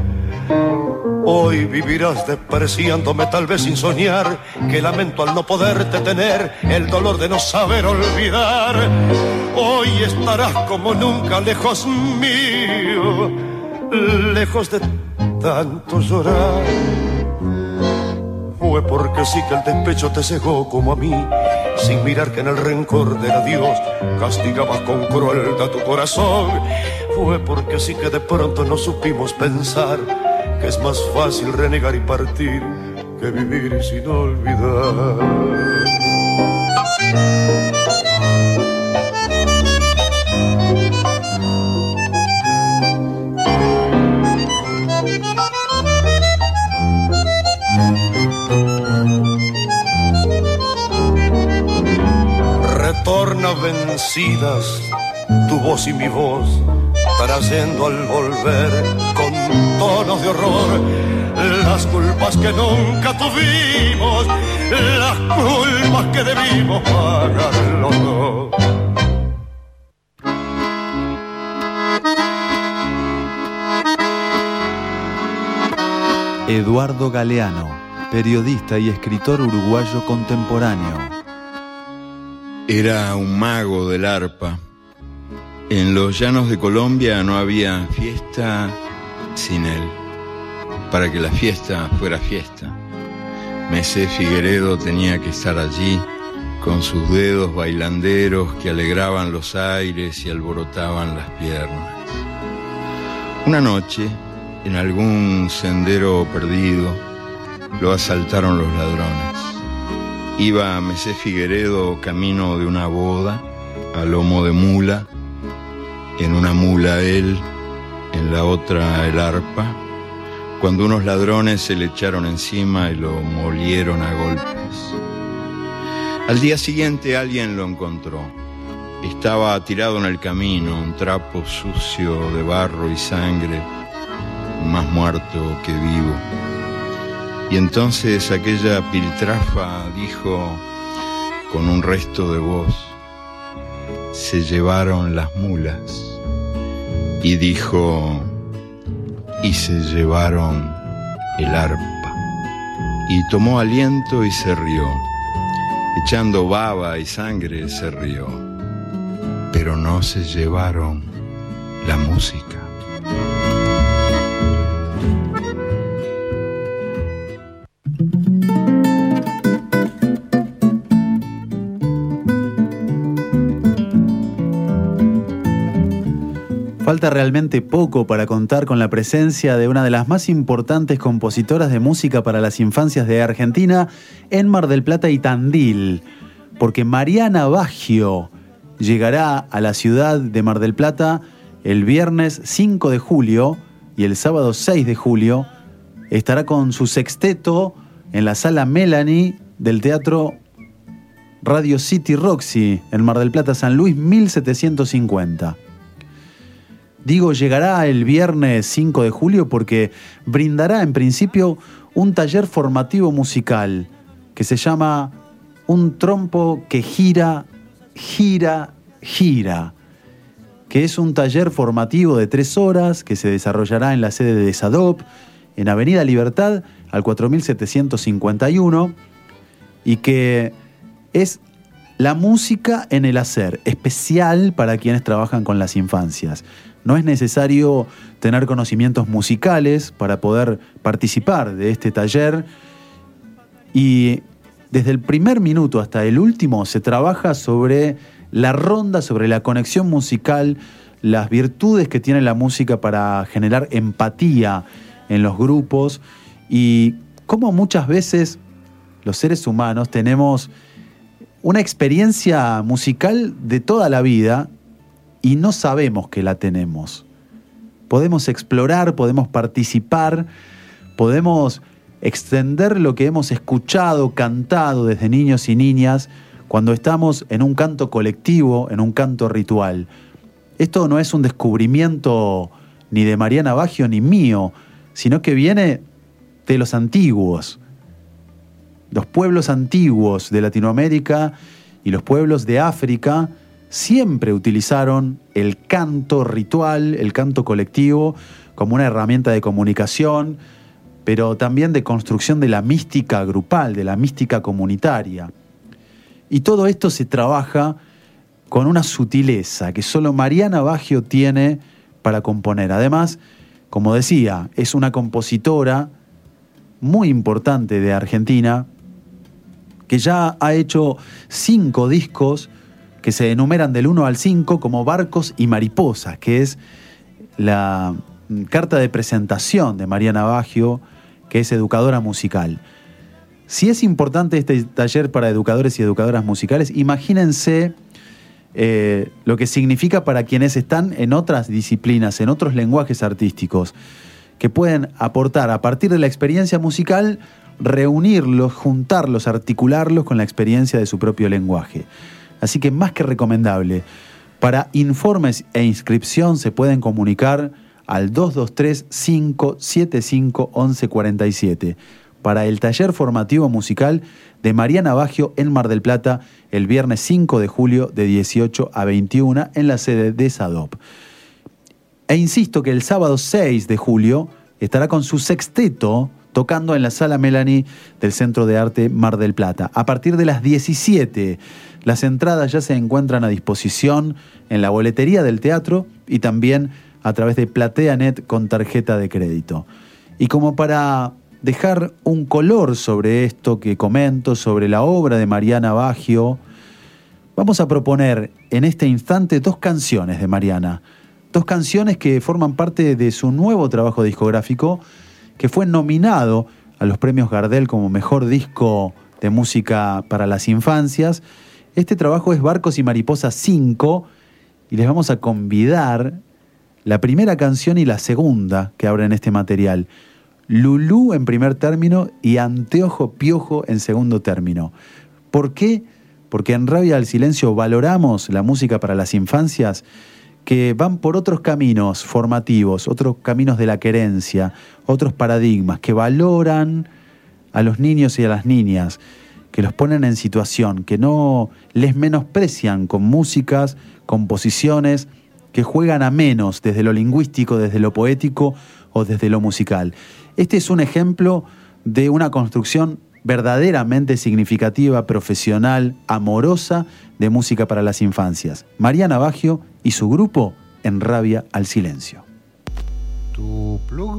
Hoy vivirás despreciándome, tal vez sin soñar, que lamento al no poderte tener, el dolor de no saber olvidar. Hoy estarás como nunca lejos mío, lejos de tanto llorar. Fue porque sí que el despecho te cegó como a mí, sin mirar que en el rencor del adiós castigabas con crueldad tu corazón. Fue porque sí que de pronto no supimos pensar que es más fácil renegar y partir que vivir sin olvidar. Retorna vencidas tu voz y mi voz, trayendo al volver con tonos de horror las culpas que nunca tuvimos, las culpas que debimos pagar los dos. Eduardo Galeano, periodista y escritor uruguayo contemporáneo. Era un mago del arpa. En los llanos de Colombia no había fiesta sin él. Para que la fiesta fuera fiesta, Mesé Figueredo tenía que estar allí con sus dedos bailanderos que alegraban los aires y alborotaban las piernas. Una noche, en algún sendero perdido, lo asaltaron los ladrones. Iba Mesé Figueredo camino de una boda, a lomo de mula, en una mula él, en la otra el arpa, cuando unos ladrones se le echaron encima y lo molieron a golpes. Al día siguiente alguien lo encontró. Estaba tirado en el camino, un trapo sucio de barro y sangre, más muerto que vivo. Y entonces aquella piltrafa dijo con un resto de voz: se llevaron las mulas. Y dijo: y se llevaron el arpa. Y tomó aliento y se rió. Echando baba y sangre se rió. Pero no se llevaron la música. Falta realmente poco para contar con la presencia de una de las más importantes compositoras de música para las infancias de Argentina en Mar del Plata y Tandil, porque Mariana Baggio llegará a la ciudad de Mar del Plata el viernes 5 de julio y el sábado 6 de julio estará con su sexteto en la sala Melanie del Teatro Radio City Roxy en Mar del Plata, San Luis 1750. Digo, llegará el viernes 5 de julio porque brindará en principio un taller formativo musical que se llama Un trompo que gira, gira, gira, que es un taller formativo de 3 horas que se desarrollará en la sede de SADOP, en Avenida Libertad, al 4751, y que es la música en el hacer, especial para quienes trabajan con las infancias. No es necesario tener conocimientos musicales para poder participar de este taller, y desde el primer minuto hasta el último se trabaja sobre la ronda, sobre la conexión musical, las virtudes que tiene la música para generar empatía en los grupos y cómo muchas veces los seres humanos tenemos una experiencia musical de toda la vida y no sabemos que la tenemos. Podemos explorar, podemos participar, podemos extender lo que hemos escuchado, cantado desde niños y niñas cuando estamos en un canto colectivo, en un canto ritual. Esto no es un descubrimiento ni de Mariana Baggio ni mío, sino que viene de los antiguos. Los pueblos antiguos de Latinoamérica y los pueblos de África siempre utilizaron el canto ritual, el canto colectivo, como una herramienta de comunicación, pero también de construcción de la mística grupal, de la mística comunitaria. Y todo esto se trabaja con una sutileza que solo Mariana Baggio tiene para componer. Además, como decía, es una compositora muy importante de Argentina que ya ha hecho 5 discos que se enumeran del 1 al 5 como Barcos y Mariposas, que es la carta de presentación de Mariana Baggio, que es educadora musical. Si es importante este taller para educadores y educadoras musicales, imagínense lo que significa para quienes están en otras disciplinas, en otros lenguajes artísticos, que pueden aportar a partir de la experiencia musical, reunirlos, juntarlos, articularlos con la experiencia de su propio lenguaje. Así que más que recomendable. Para informes e inscripción se pueden comunicar al 223-575-1147 para el taller formativo musical de Mariana Baggio en Mar del Plata el viernes 5 de julio de 18 a 21 en la sede de SADOP. E insisto que el sábado 6 de julio estará con su sexteto tocando en la Sala Melanie del Centro de Arte Mar del Plata. A partir de las 17, las entradas ya se encuentran a disposición en la boletería del teatro y también a través de PlateaNet con tarjeta de crédito. Y como para dejar un color sobre esto que comento, sobre la obra de Mariana Baggio, vamos a proponer en este instante 2 canciones de Mariana. 2 canciones que forman parte de su nuevo trabajo discográfico, que fue nominado a los premios Gardel como mejor disco de música para las infancias. Este trabajo es Barcos y Mariposas 5 y les vamos a convidar la primera canción y la segunda que abren este material. Lulú en primer término y Anteojo Piojo en segundo término. ¿Por qué? Porque en Rabia al Silencio valoramos la música para las infancias que van por otros caminos formativos, otros caminos de la querencia, otros paradigmas, que valoran a los niños y a las niñas, que los ponen en situación, que no les menosprecian con músicas, composiciones, que juegan a menos desde lo lingüístico, desde lo poético o desde lo musical. Este es un ejemplo de una construcción verdaderamente significativa, profesional, amorosa de música para las infancias. Mariana Baggio y su grupo en Rabia al Silencio. Tu plug.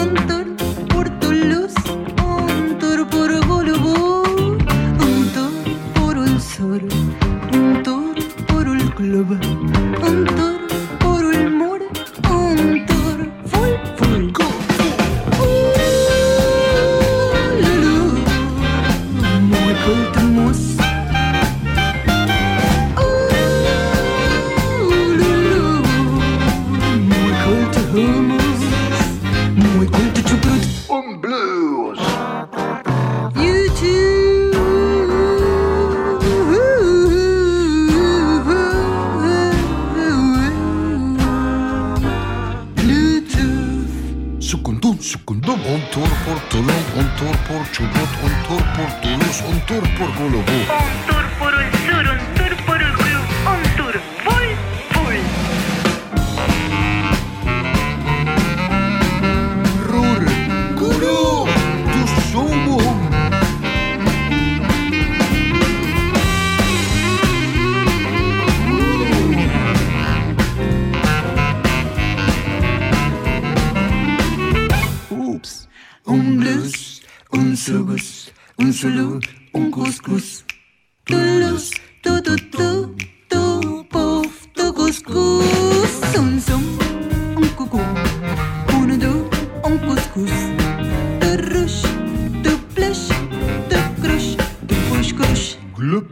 un tour por Toulouse, un tour por Golubú, un tour por el sur, un tour por el club, un tour por el mur, un tour full, full. Lulu, muy cultamos. Lulu, muy cultamos, muy cultamos. Un blues. You Sucundum, un tour por Toulon, un tour por Chubut, un tour por Toulouse, un tour por Golubú. Un tour por el sur, un tour por el club, un tour full, full. Rur, guru, tu sumo. un blues, un sugus, un zulu, un couscous. Toulouse, tu, pouf, tu couscous. Un zum, un cucú, un do, un couscous. Tu rush, tu plush, tu crush, tu push crush. Glup.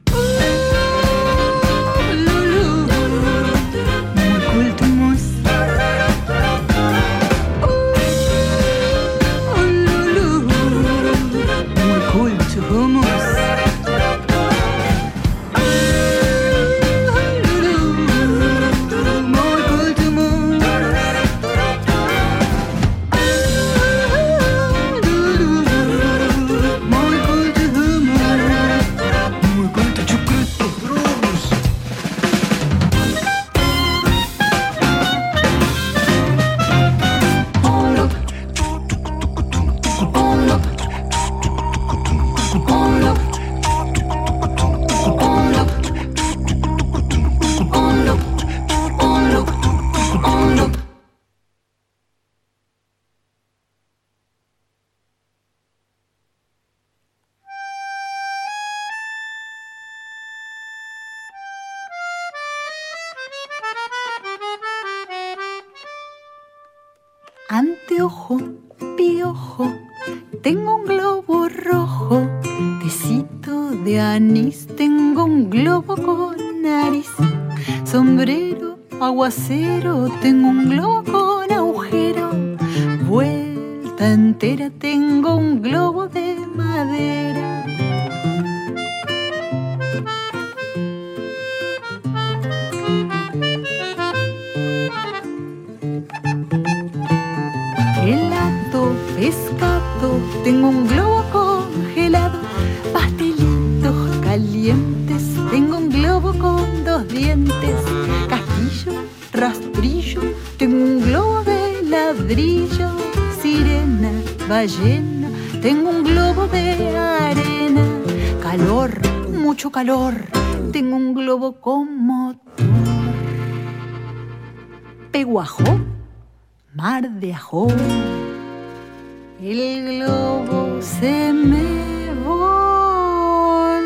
Anteojo, piojo, tengo un globo rojo, tecito de anís, tengo un globo con nariz, sombrero, aguacero, tengo un globo con agujero, vuelta entera, tengo un globo de madera. Helado, pescado, tengo un globo congelado, pastelitos calientes, tengo un globo con 2 dientes, castillo, rastrillo, tengo un globo de ladrillo, sirena, ballena, tengo un globo de arena, calor, mucho calor, tengo un globo con motor, peguajo, mar de ajo, el globo se me voló.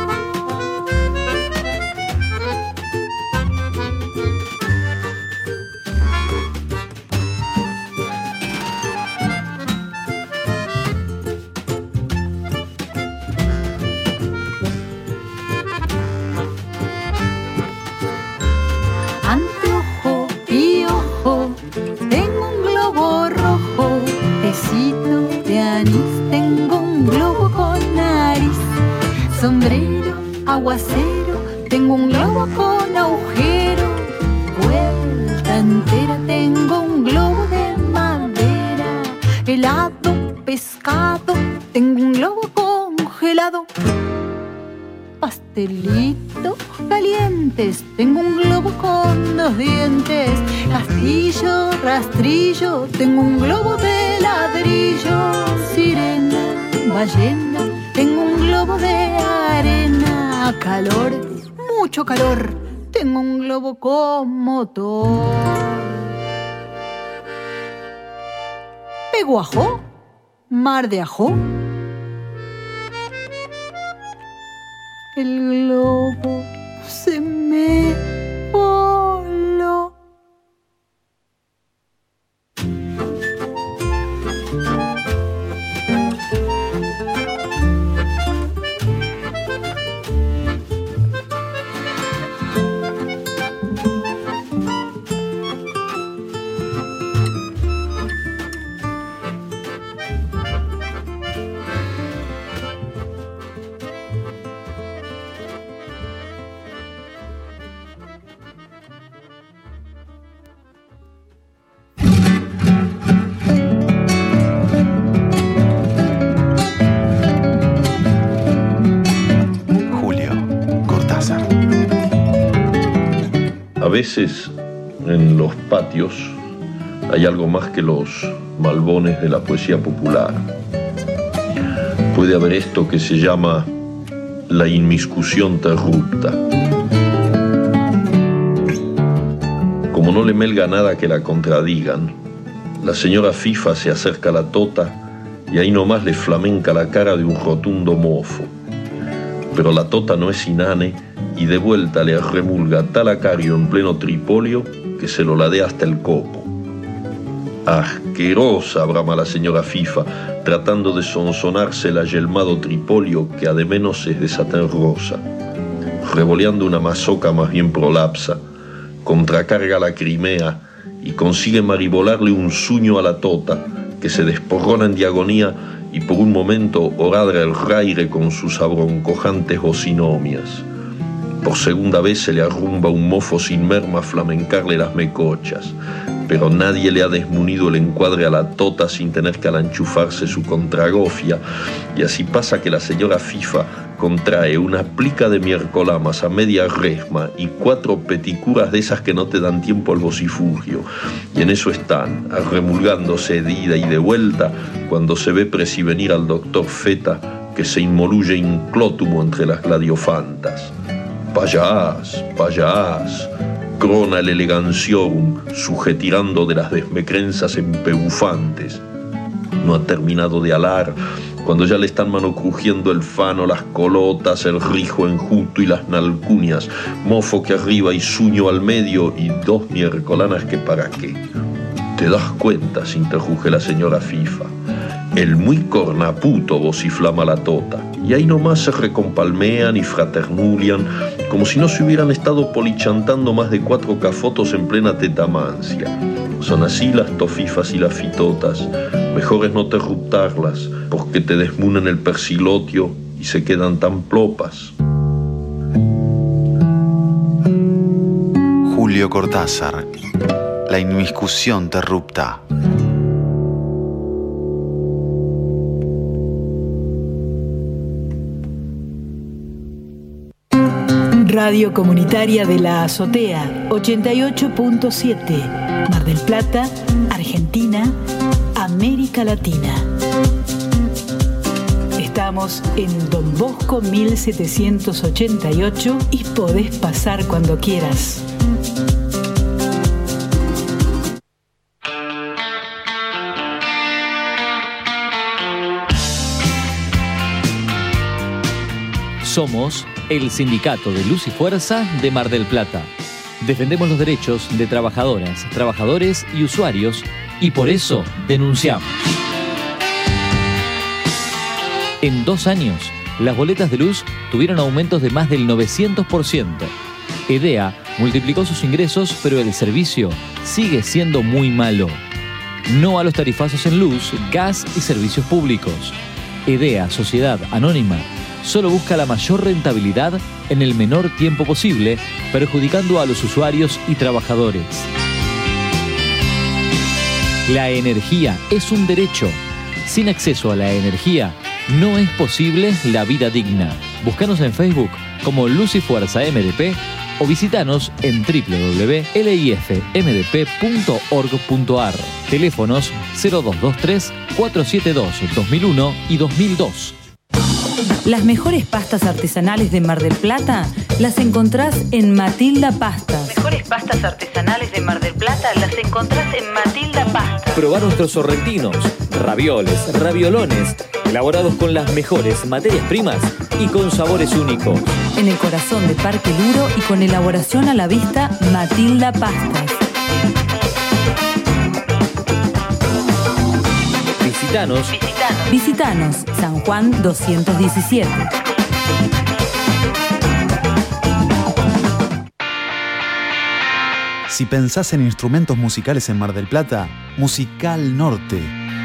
Anteojo, piojo, tengo un globo rojo, tecito de anís, tengo un globo con nariz, sombrero, aguacero, tengo un globo con agujero, vuelta entera, tengo un globo de madera, helado, pescado, tengo un globo congelado, pastelitos calientes, tengo un globo con 2 dientes, castillo, rastrillo, tengo un globo de ladrillo, sirena, ballena, tengo un globo de arena, calor, mucho calor, tengo un globo con motor. guajó, mar de ajo. El globo se me voló. A veces en los patios hay algo más que los malbones de la poesía popular. Puede haber esto que se llama la inmiscusión terrupta. Como no le melga nada que la contradigan, la señora Fifa se acerca a la tota y ahí nomás le flamenca la cara de un rotundo mofo. Pero la tota no es inane y de vuelta le remulga tal acario en pleno tripolio que se lo ladea hasta el copo. Asquerosa, brama la señora Fifa, tratando de sonsonarse el ayelmado tripolio que ademenos es de satén rosa. Revoleando una mazoca más bien prolapsa, contracarga la Crimea y consigue maribolarle un suño a la tota que se desporrona en diagonía y por un momento oradra el raire con sus abroncojantes bocinomias. Por segunda vez se le arrumba un mofo sin merma a flamencarle las mecochas, pero nadie le ha desmunido el encuadre a la tota sin tener que alanchufarse su contragofia, y así pasa que la señora Fifa contrae una plica de miércolamas a media resma y 4 peticuras de esas que no te dan tiempo al vocifugio, y en eso están, arremulgándose de ida y de vuelta, cuando se ve presivenir al doctor Feta, que se inmoluye inclótumo entre las gladiofantas. Payás, payás, crona el eleganciorum, sujetirando de las desmecrenzas empeufantes. No ha terminado de alar, cuando ya le están manocrujiendo el fano, las colotas, el rijo enjuto y las nalcunias, mofo que arriba y suño al medio y 2 miércolanas que para qué. ¿Te das cuenta?, se interruge la señora Fifa. El muy cornaputo vociflama la tota, y ahí nomás se recompalmean y fraternulian, como si no se hubieran estado polichantando más de 4 cafotos en plena tetamancia. Son así las tofifas y las fitotas, mejor es no terruptarlas, porque te desmunan el persilotio y se quedan tan plopas. Julio Cortázar, la inmiscusión terrupta. Radio Comunitaria de la Azotea, 88.7, Mar del Plata, Argentina, América Latina. Estamos en Don Bosco 1788 y podés pasar cuando quieras. Somos el Sindicato de Luz y Fuerza de Mar del Plata. Defendemos los derechos de trabajadoras, trabajadores y usuarios y por eso denunciamos. En 2 años, las boletas de luz tuvieron aumentos de más del 900%. EDEA multiplicó sus ingresos, pero el servicio sigue siendo muy malo. No a los tarifazos en luz, gas y servicios públicos. EDEA, Sociedad Anónima, solo busca la mayor rentabilidad en el menor tiempo posible, perjudicando a los usuarios y trabajadores. La energía es un derecho. Sin acceso a la energía, no es posible la vida digna. Búscanos en Facebook como Luz y Fuerza MDP o visítanos en www.lifmdp.org.ar. Teléfonos 0223 472 2001 y 2002. Las mejores pastas artesanales de Mar del Plata las encontrás en Matilda Pastas. Mejores pastas artesanales de Mar del Plata las encontrás en Matilda Pastas. Probá nuestros sorrentinos, ravioles, raviolones, elaborados con las mejores materias primas y con sabores únicos. En el corazón de Parque Luro y con elaboración a la vista, Matilda Pastas. Visitanos, San Juan 217. Si pensás en instrumentos musicales en Mar del Plata, Musical Norte.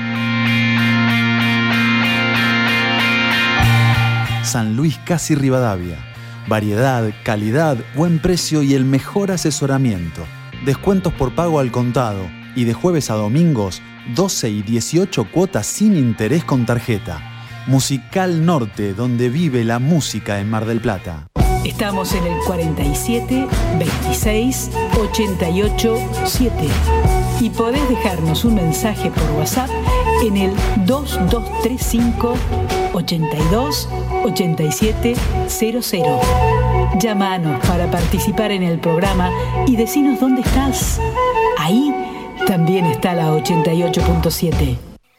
San Luis Casi Rivadavia. Variedad, calidad, buen precio y el mejor asesoramiento. Descuentos por pago al contado y de jueves a domingos 12 y 18 cuotas sin interés con tarjeta. Musical Norte, donde vive la música en Mar del Plata. Estamos en el 47 26 88 7 y podés dejarnos un mensaje por WhatsApp en el 2235 82 87 00. Llámanos para participar en el programa y decinos dónde estás. Ahí también está la 88.7.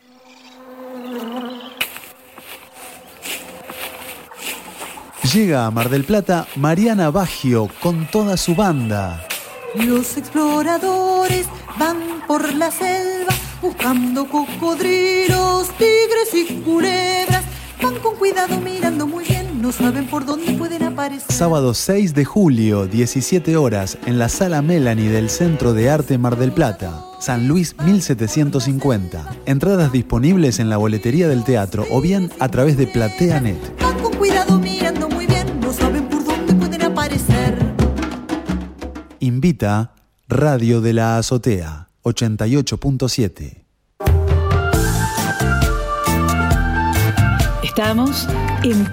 Llega a Mar del Plata Mariana Baggio con toda su banda. Los exploradores van por la selva buscando cocodrilos, tigres y culebras. Van con cuidado mirando muy bien, no saben por dónde pueden aparecer. Sábado 6 de julio, 17 horas, en la Sala Melanie del Centro de Arte Mar del Plata, San Luis 1750. Entradas disponibles en la boletería del teatro o bien a través de PlateaNet. Van con cuidado mirando muy bien, no saben por dónde pueden aparecer. Invita Radio de la Azotea, 88.7. Estamos en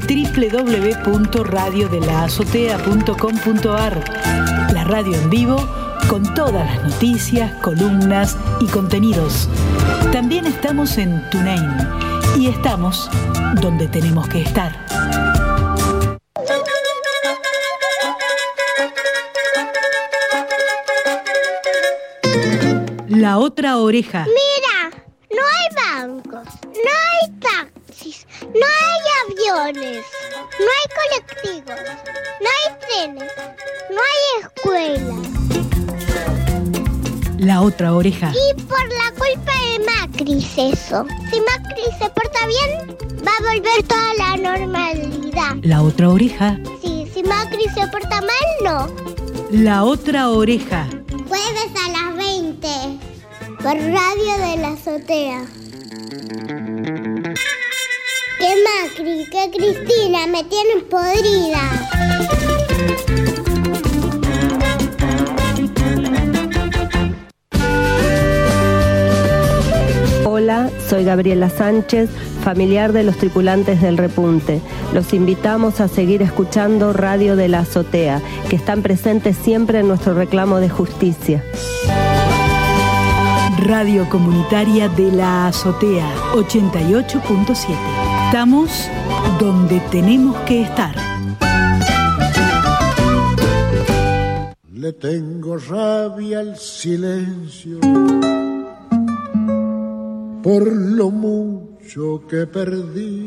www.radiodelazotea.com.ar, la radio en vivo con todas las noticias, columnas y contenidos. También estamos en TuneIn y estamos donde tenemos que estar. La otra oreja. Mira, no hay bancos, no hay taxis, no hay aviones, no hay colectivos, no hay trenes, no hay escuelas. La otra oreja. Y por la culpa de Macri es eso. Si Macri se porta bien, va a volver toda la normalidad. La otra oreja. Sí, si Macri se porta mal, no. La otra oreja. Jueves a las 20 por Radio de la Azotea. Que Macri, que Cristina me tienen podrida. Hola, soy Gabriela Sánchez, familiar de los tripulantes del Repunte. Los invitamos a seguir escuchando Radio de la Azotea, que están presentes siempre en nuestro reclamo de justicia. Radio Comunitaria de la Azotea, 88.7. Estamos donde tenemos que estar. Le tengo rabia al silencio por lo mucho que perdí.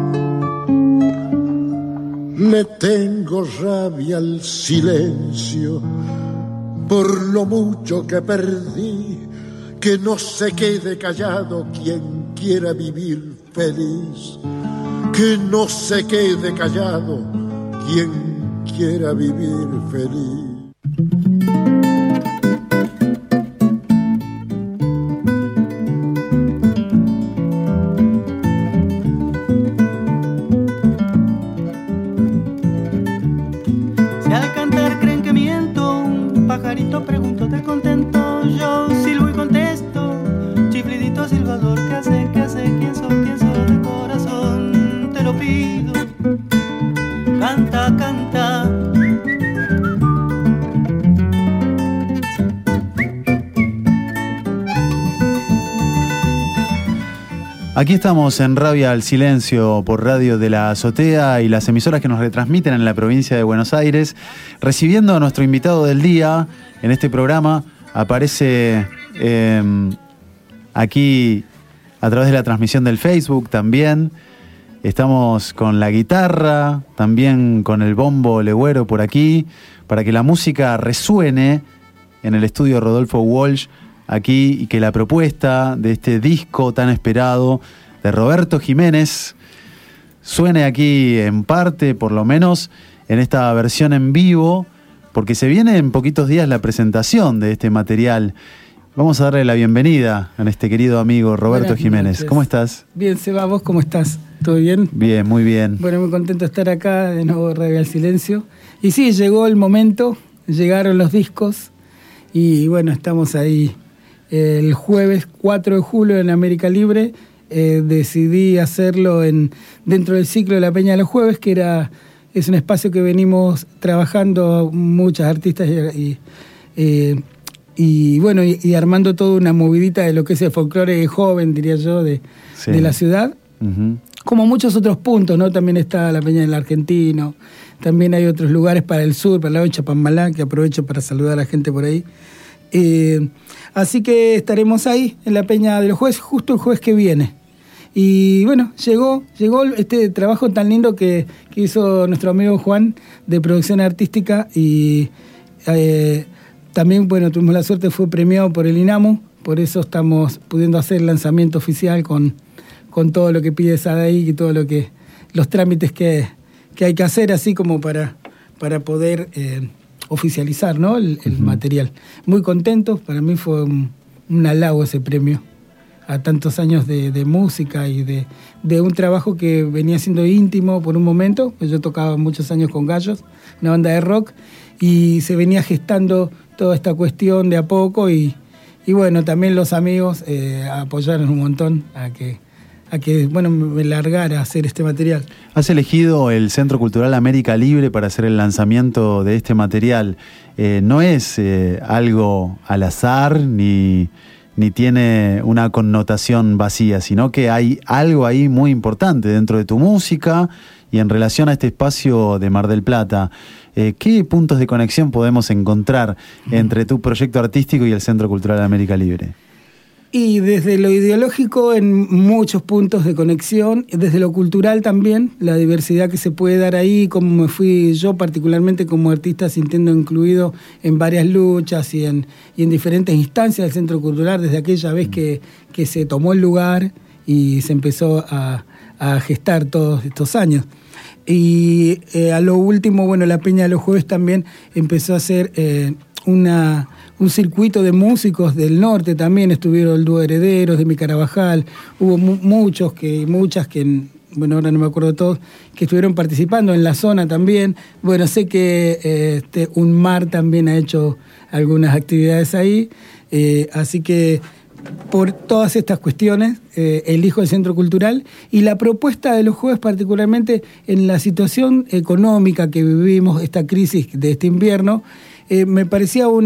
Le tengo rabia al silencio por lo mucho que perdí. Que no se quede callado quien quiera vivir feliz. Que no se quede callado quien quiera vivir feliz. Si al cantar creen que miento, un pajarito pregunto, ¿te contento? Yo silbo y contesto, chiflidito silbador, ¿qué hace, quién soy de corazón? Te lo pido, canta, canta. Aquí estamos en Rabia al Silencio por Radio de la Azotea y las emisoras que nos retransmiten en la provincia de Buenos Aires, recibiendo a nuestro invitado del día, en este programa aparece aquí a través de la transmisión del Facebook también. Estamos con la guitarra, también con el bombo legüero por aquí, para que la música resuene en el estudio Rodolfo Walsh aquí y que la propuesta de este disco tan esperado de Roberto Jiménez suene aquí en parte, por lo menos, en esta versión en vivo, porque se viene en poquitos días la presentación de este material. Vamos a darle la bienvenida a este querido amigo Roberto Jiménez. ¿Cómo estás? Bien, Seba, ¿vos cómo estás? ¿Todo bien? Bien, muy bien. Bueno, muy contento de estar acá de nuevo, Radio al Silencio. Y sí, llegó el momento, llegaron los discos y bueno, estamos ahí. El jueves 4 de julio en América Libre decidí hacerlo dentro del ciclo de la Peña de los Jueves, que es un espacio que venimos trabajando muchas artistas y bueno, y armando toda una movidita de lo que es el folclore joven, diría yo, de la ciudad. Uh-huh. Como muchos otros puntos, ¿no? También está la Peña del Argentino, también hay otros lugares para el sur, para el lado de Chapammalá, que aprovecho para saludar a la gente por ahí. Así que estaremos ahí en la Peña de los Jueves, justo el jueves que viene. Y bueno, llegó este trabajo tan lindo que hizo nuestro amigo Juan de producción artística y también, bueno, tuvimos la suerte, fue premiado por el INAMU, por eso estamos pudiendo hacer el lanzamiento oficial con todo lo que pide SADAIC y todo los trámites que hay que hacer, así como para poder oficializar, ¿no? el material. Muy contento, para mí fue un halago ese premio a tantos años de música y de un trabajo que venía siendo íntimo por un momento. Yo tocaba muchos años con Gallos, una banda de rock, y se venía gestando toda esta cuestión de a poco y bueno, también los amigos apoyaron un montón a que bueno, me largara a hacer este material. Has elegido el Centro Cultural América Libre para hacer el lanzamiento de este material. No es algo al azar ni tiene una connotación vacía, sino que hay algo ahí muy importante dentro de tu música y en relación a este espacio de Mar del Plata. ¿Qué puntos de conexión podemos encontrar entre tu proyecto artístico y el Centro Cultural América Libre? Y desde lo ideológico en muchos puntos de conexión, desde lo cultural también, la diversidad que se puede dar ahí, como me fui yo particularmente como artista sintiendo incluido en varias luchas y en diferentes instancias del Centro Cultural, desde aquella vez que se tomó el lugar y se empezó a gestar todos estos años. Y a lo último, bueno, la Peña de los Jueves también empezó a hacer un circuito de músicos del norte también, estuvieron el dúo Herederos de Mi Carabajal, hubo muchas que, bueno, ahora no me acuerdo todos, que estuvieron participando en la zona también. Bueno, sé que UNMAR también ha hecho algunas actividades ahí, así que por todas estas cuestiones elijo el Centro Cultural y la propuesta de los jueves, particularmente en la situación económica que vivimos, esta crisis de este invierno, me parecía un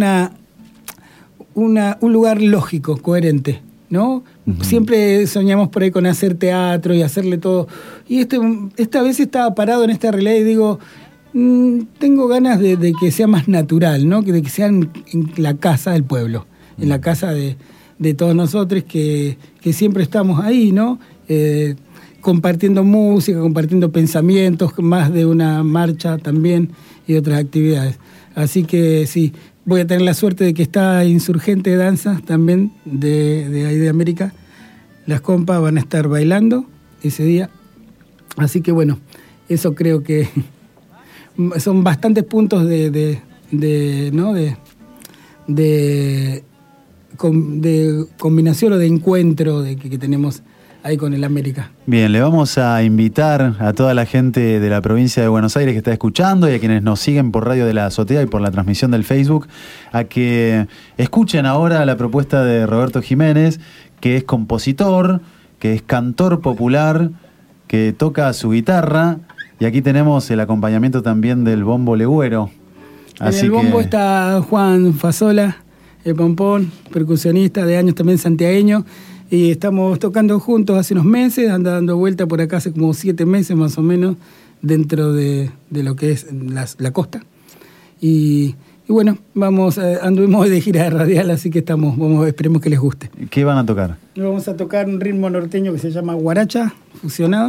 lugar lógico, coherente, ¿no? Uh-huh. Siempre soñamos por ahí con hacer teatro y hacerle todo. Y esta vez estaba parado en esta realidad y digo, tengo ganas de que sea más natural, ¿no? De que sea en la casa del pueblo, en la casa de todos nosotros que siempre estamos ahí, ¿no? Compartiendo música, compartiendo pensamientos, más de una marcha también y otras actividades. Así que sí, voy a tener la suerte de que está Insurgente de Danza también de ahí de América. Las compas van a estar bailando ese día. Así que bueno, eso creo que son bastantes puntos de combinación o de encuentro que tenemos ahí con el América. Bien, le vamos a invitar a toda la gente de la provincia de Buenos Aires que está escuchando y a quienes nos siguen por Radio de la Azotea y por la transmisión del Facebook a que escuchen ahora la propuesta de Roberto Jiménez, que es compositor, que es cantor popular, que toca su guitarra y aquí tenemos el acompañamiento también del bombo legüero. En el bombo está Juan Fasola, el pompón, percusionista de años también santiagueño. Y estamos tocando juntos hace unos meses, anda dando vuelta por acá hace como 7 meses más o menos, dentro de lo que es la costa. Y Y bueno, anduvimos de gira radial, así que esperemos que les guste. ¿Qué van a tocar? Vamos a tocar un ritmo norteño que se llama guaracha, fusionado.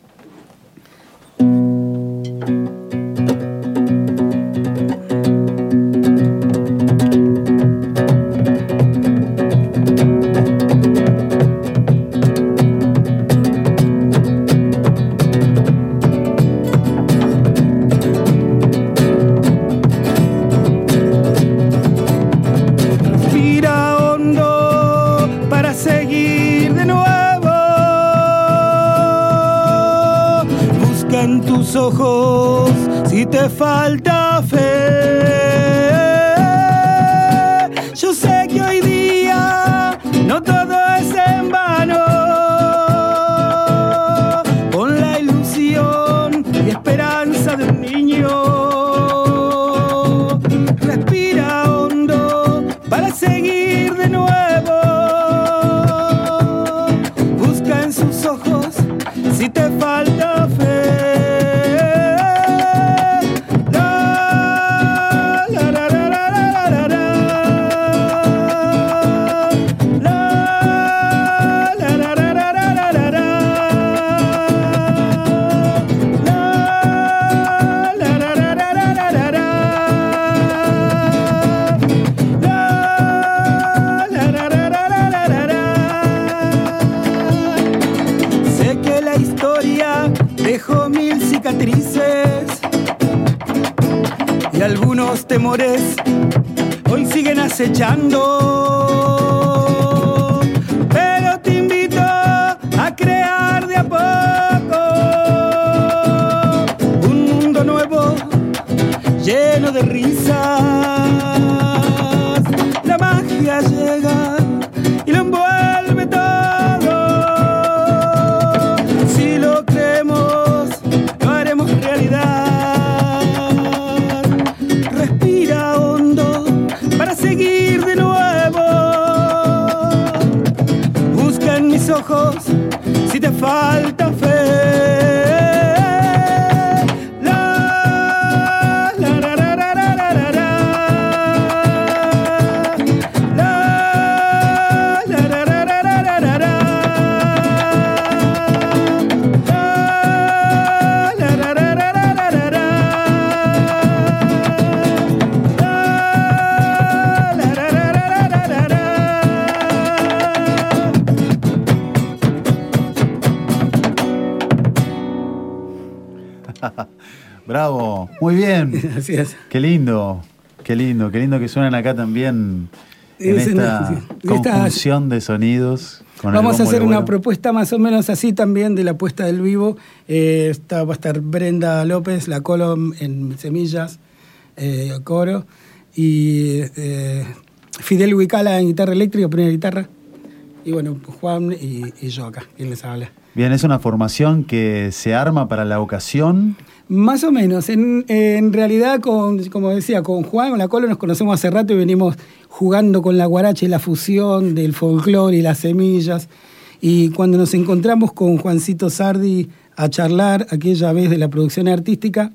Ojos, si te falta fe, yo sé que hoy día no todo es en vano, con la ilusión y esperanza de un niño, respira hondo para seguir de nuevo, busca en sus ojos si te falta fe. Y algunos temores hoy siguen acechando, pero te invito a crear de a poco un mundo nuevo lleno de risas. La magia llega y lo envuelve todo. Si lo creemos, lo haremos realidad. Seguir de nuevo, busca en mis ojos si te falta fe. Bravo, muy bien. Así es. Qué lindo que suenan acá también en esta conjunción de sonidos. Vamos a hacer una propuesta más o menos así también de la puesta del vivo. Va a estar Brenda López, la colom en Semillas, coro, y Fidel Huicala en guitarra eléctrica, primera guitarra, y bueno, Juan y yo acá, quien les habla. Bien, ¿es una formación que se arma para la ocasión? Más o menos. En realidad, como decía, con Juan, con la Colo, nos conocemos hace rato y venimos jugando con la guaracha y la fusión del folclore y las semillas. Y cuando nos encontramos con Juancito Sardi a charlar aquella vez de la producción artística,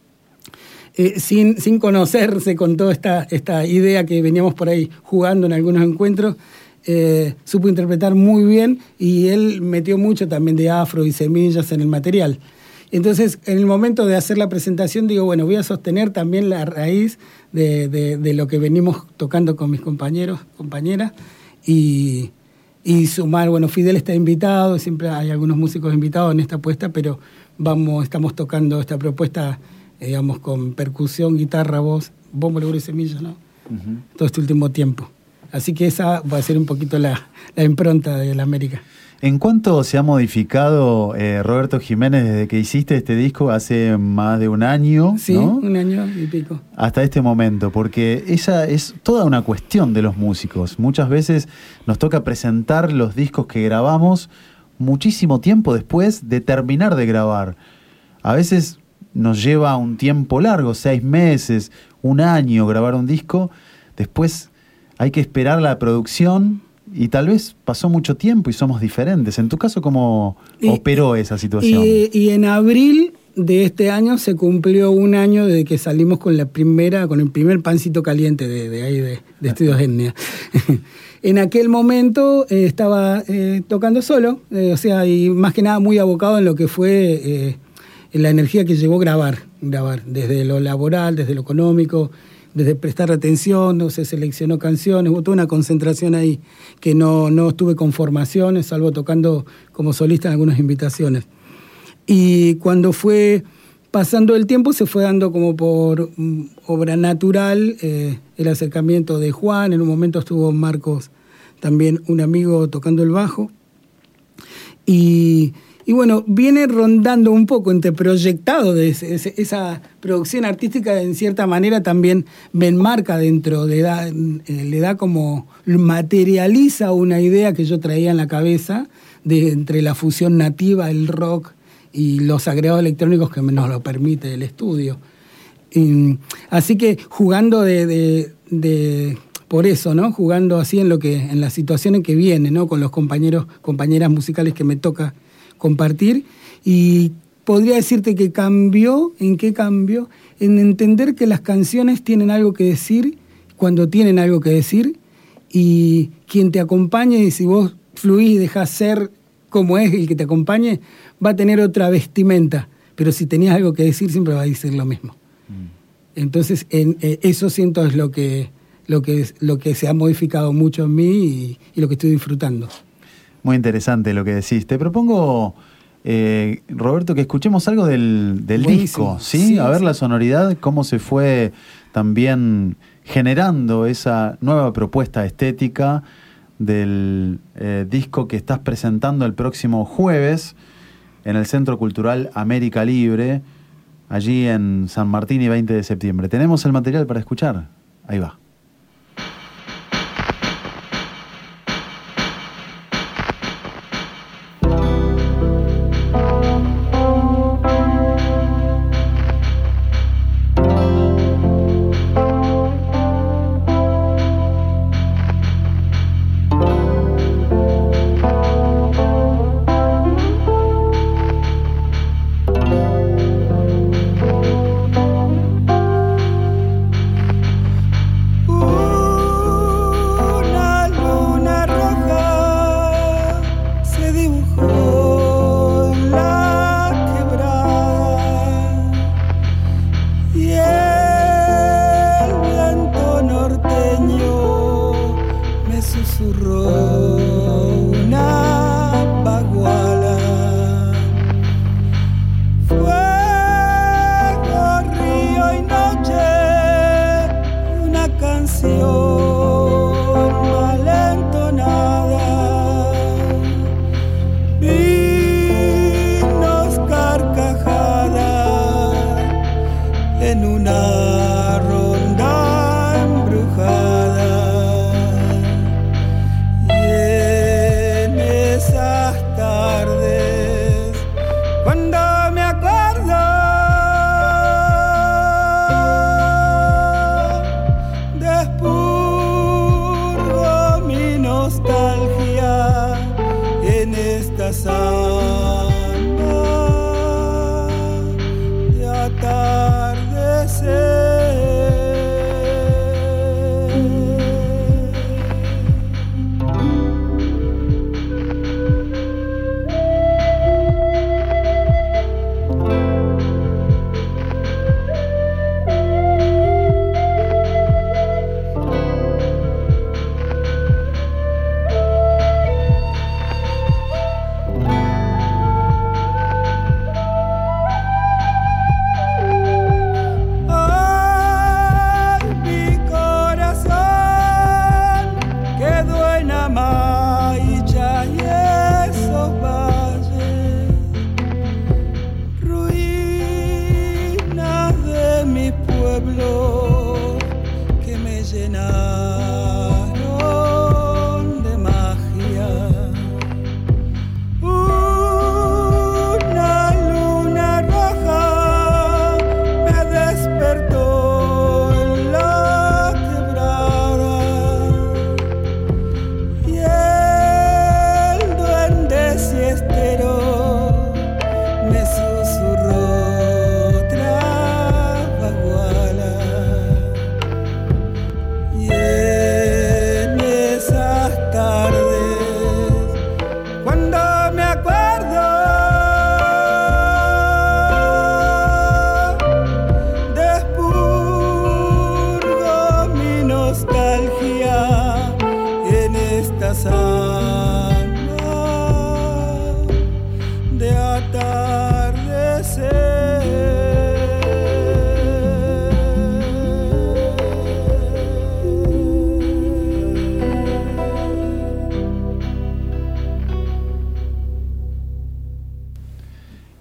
sin conocerse con toda esta idea que veníamos por ahí jugando en algunos encuentros, supo interpretar muy bien y él metió mucho también de afro y semillas en el material. Entonces, en el momento de hacer la presentación, digo, bueno, voy a sostener también la raíz de lo que venimos tocando con mis compañeros, compañeras, y sumar, bueno, Fidel está invitado, siempre hay algunos músicos invitados en esta apuesta, pero estamos tocando esta propuesta, digamos, con percusión, guitarra, voz, bombo, leguro y semillas, ¿no? Uh-huh. Todo este último tiempo. Así que esa va a ser un poquito la impronta de la América. ¿En cuánto se ha modificado, Roberto Jiménez, desde que hiciste este disco hace más de un año? Sí, ¿no? Un año y pico. Hasta este momento, porque esa es toda una cuestión de los músicos. Muchas veces nos toca presentar los discos que grabamos muchísimo tiempo después de terminar de grabar. A veces nos lleva un tiempo largo, 6 meses, un año grabar un disco. Después hay que esperar la producción. Y tal vez pasó mucho tiempo y somos diferentes. En tu caso, ¿cómo operó esa situación? Y en abril de este año se cumplió un año desde que salimos con el primer pancito caliente de Estudios Etnia. En aquel momento estaba tocando solo, o sea, y más que nada muy abocado en lo que fue la energía que llevó grabar, desde lo laboral, desde lo económico, desde prestar atención, no se seleccionó canciones, hubo toda una concentración ahí, que no estuve con formaciones, salvo tocando como solista en algunas invitaciones. Y cuando fue pasando el tiempo se fue dando como por obra natural el acercamiento de Juan, en un momento estuvo Marcos, también un amigo, tocando el bajo. Y bueno, viene rondando un poco entre proyectado de esa producción artística, en cierta manera también me enmarca dentro, le da como, materializa una idea que yo traía en la cabeza de entre la fusión nativa, el rock y los agregados electrónicos que nos lo permite el estudio. Así que jugando por eso, ¿no? Jugando así en la situación en que viene, ¿no? Con los compañeras musicales que me toca compartir, y podría decirte que cambió. ¿En qué cambió? En entender que las canciones tienen algo que decir cuando tienen algo que decir, y quien te acompañe, y si vos fluís y dejás ser como es el que te acompañe, va a tener otra vestimenta, pero si tenías algo que decir siempre va a decir lo mismo. Entonces eso siento es lo que se ha modificado mucho en mí y lo que estoy disfrutando. Muy interesante lo que decís. Te propongo, Roberto, que escuchemos algo del disco, ¿sí? Sí, a ver la sonoridad, cómo se fue también generando esa nueva propuesta estética del disco que estás presentando el próximo jueves en el Centro Cultural América Libre, allí en San Martín y 20 de septiembre. ¿Tenemos el material para escuchar? Ahí va.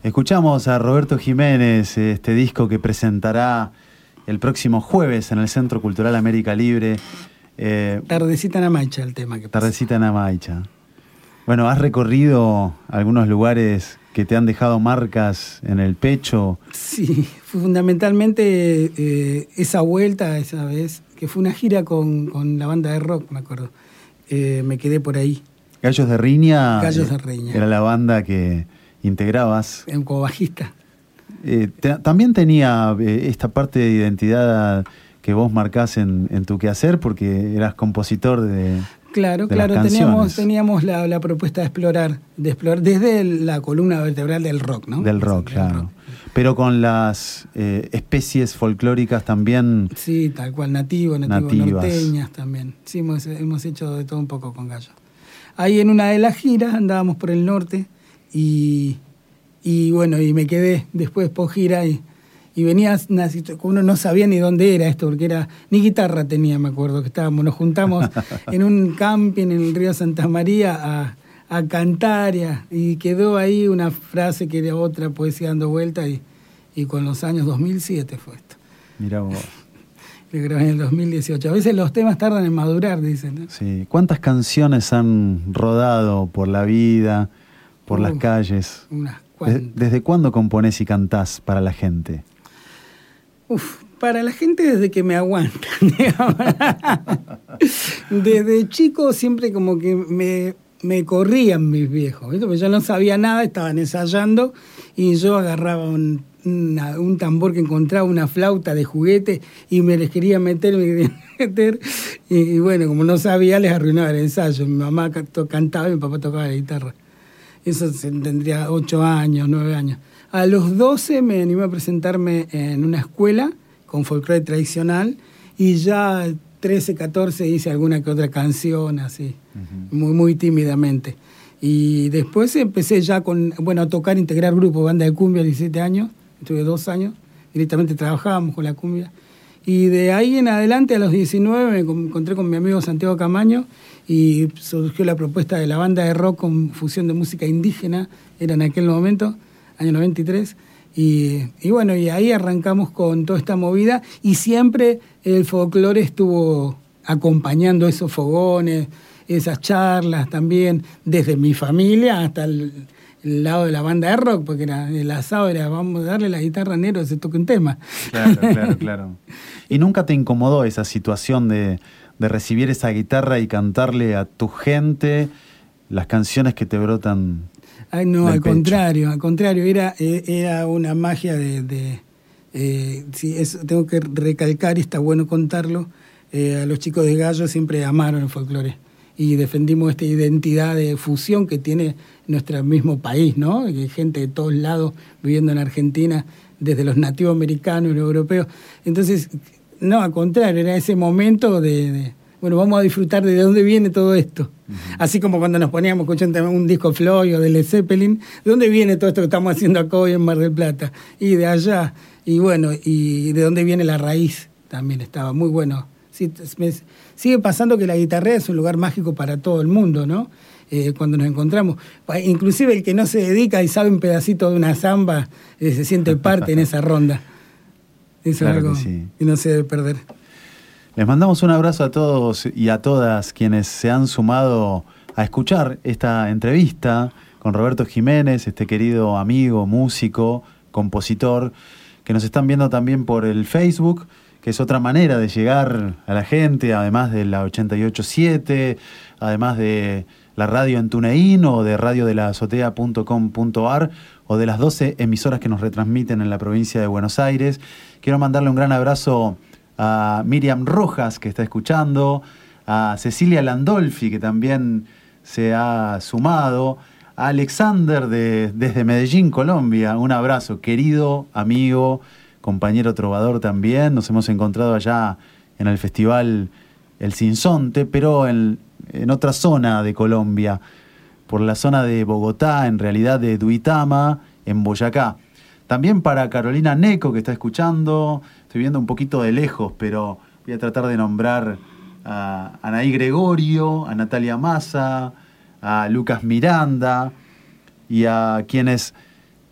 Escuchamos a Roberto Jiménez, este disco que presentará el próximo jueves en el Centro Cultural América Libre. Tardecita en Amaicha, el tema que pasa. Tardecita en Amaicha. Bueno, has recorrido algunos lugares que te han dejado marcas en el pecho. Sí, fundamentalmente esa vuelta, esa vez, que fue una gira con la banda de rock, me acuerdo. Me quedé por ahí. Gallos de Riña. Gallos de Riña. Era la banda que integrabas. Como bajista. También tenía esta parte de identidad que vos marcás en tu quehacer, porque eras compositor de Claro, teníamos la propuesta de explorar desde la columna vertebral del rock, ¿no? Del rock, claro. Rock. Pero con las especies folclóricas también. Sí, tal cual, nativas. Norteñas también. Sí, hemos hecho de todo un poco con Gallo. Ahí en una de las giras andábamos por el norte y bueno, y me quedé después por gira y venía una situación, uno no sabía ni dónde era esto, porque ni guitarra tenía, me acuerdo, que nos juntamos en un camping en el río Santa María a cantar y quedó ahí una frase que era otra poesía dando vuelta y con los años 2007 fue esto. Mirá vos. Lo grabé en el 2018. A veces los temas tardan en madurar, dicen, ¿no? Sí. ¿Cuántas canciones han rodado por la vida, por las calles? Unas cuantas. ¿Desde cuándo componés y cantás para la gente? Para la gente desde que me aguantan, digamos. Desde chico siempre como que me corrían mis viejos, ¿viste? Porque yo no sabía nada, estaban ensayando y yo agarraba un tambor que encontraba, una flauta de juguete y me les quería meter y bueno, como no sabía les arruinaba el ensayo. Mi mamá cantaba y mi papá tocaba la guitarra. Eso tendría 8 años, 9 años. A los 12 me animé a presentarme en una escuela con folclore tradicional y ya 13, 14 hice alguna que otra canción así, muy, muy tímidamente. Y después empecé ya a tocar, integrar grupos, banda de cumbia a 17 años, estuve 2 años, directamente trabajábamos con la cumbia. Y de ahí en adelante, a los 19, me encontré con mi amigo Santiago Camaño y surgió la propuesta de la banda de rock con fusión de música indígena, era en aquel momento, año 93, y bueno, y ahí arrancamos con toda esta movida y siempre el folclore estuvo acompañando esos fogones, esas charlas también, desde mi familia hasta el lado de la banda de rock, porque el asado era, vamos a darle la guitarra a Nero que se toque un tema. Claro. ¿Y nunca te incomodó esa situación de recibir esa guitarra y cantarle a tu gente las canciones que te brotan? Ay, no, al contrario, era una magia tengo que recalcar y está bueno contarlo, a los chicos de Gallo siempre amaron el folclore y defendimos esta identidad de fusión que tiene nuestro mismo país, ¿no? Que hay gente de todos lados viviendo en Argentina, desde los nativos americanos y los europeos. Entonces, no, al contrario, era ese momento bueno, vamos a disfrutar de dónde viene todo esto. Uh-huh. Así como cuando nos poníamos escuchando un disco Floyd o de Led Zeppelin, ¿de dónde viene todo esto que estamos haciendo acá hoy en Mar del Plata? Y de allá, y bueno, y de dónde viene la raíz, también estaba muy bueno. Sí, sigue pasando que la guitarra es un lugar mágico para todo el mundo, ¿no? Cuando nos encontramos. Inclusive el que no se dedica y sabe un pedacito de una samba, se siente parte en esa ronda. Eso es algo que no se debe perder. Les mandamos un abrazo a todos y a todas quienes se han sumado a escuchar esta entrevista con Roberto Jiménez, este querido amigo, músico, compositor, que nos están viendo también por el Facebook, que es otra manera de llegar a la gente, además de la 88.7, además de la radio en TuneIn o de radiodelazotea.com.ar o de las 12 emisoras que nos retransmiten en la provincia de Buenos Aires. Quiero mandarle un gran abrazo a Miriam Rojas, que está escuchando, a Cecilia Landolfi, que también se ha sumado, a Alexander desde Medellín, Colombia. Un abrazo, querido amigo, compañero trovador también. Nos hemos encontrado allá en el festival El Sinsonte, pero en otra zona de Colombia, por la zona de Bogotá, en realidad de Duitama, en Boyacá. También para Carolina Neco, que está escuchando. Estoy viendo un poquito de lejos, pero voy a tratar de nombrar a Anaí Gregorio, a Natalia Massa, a Lucas Miranda y a quienes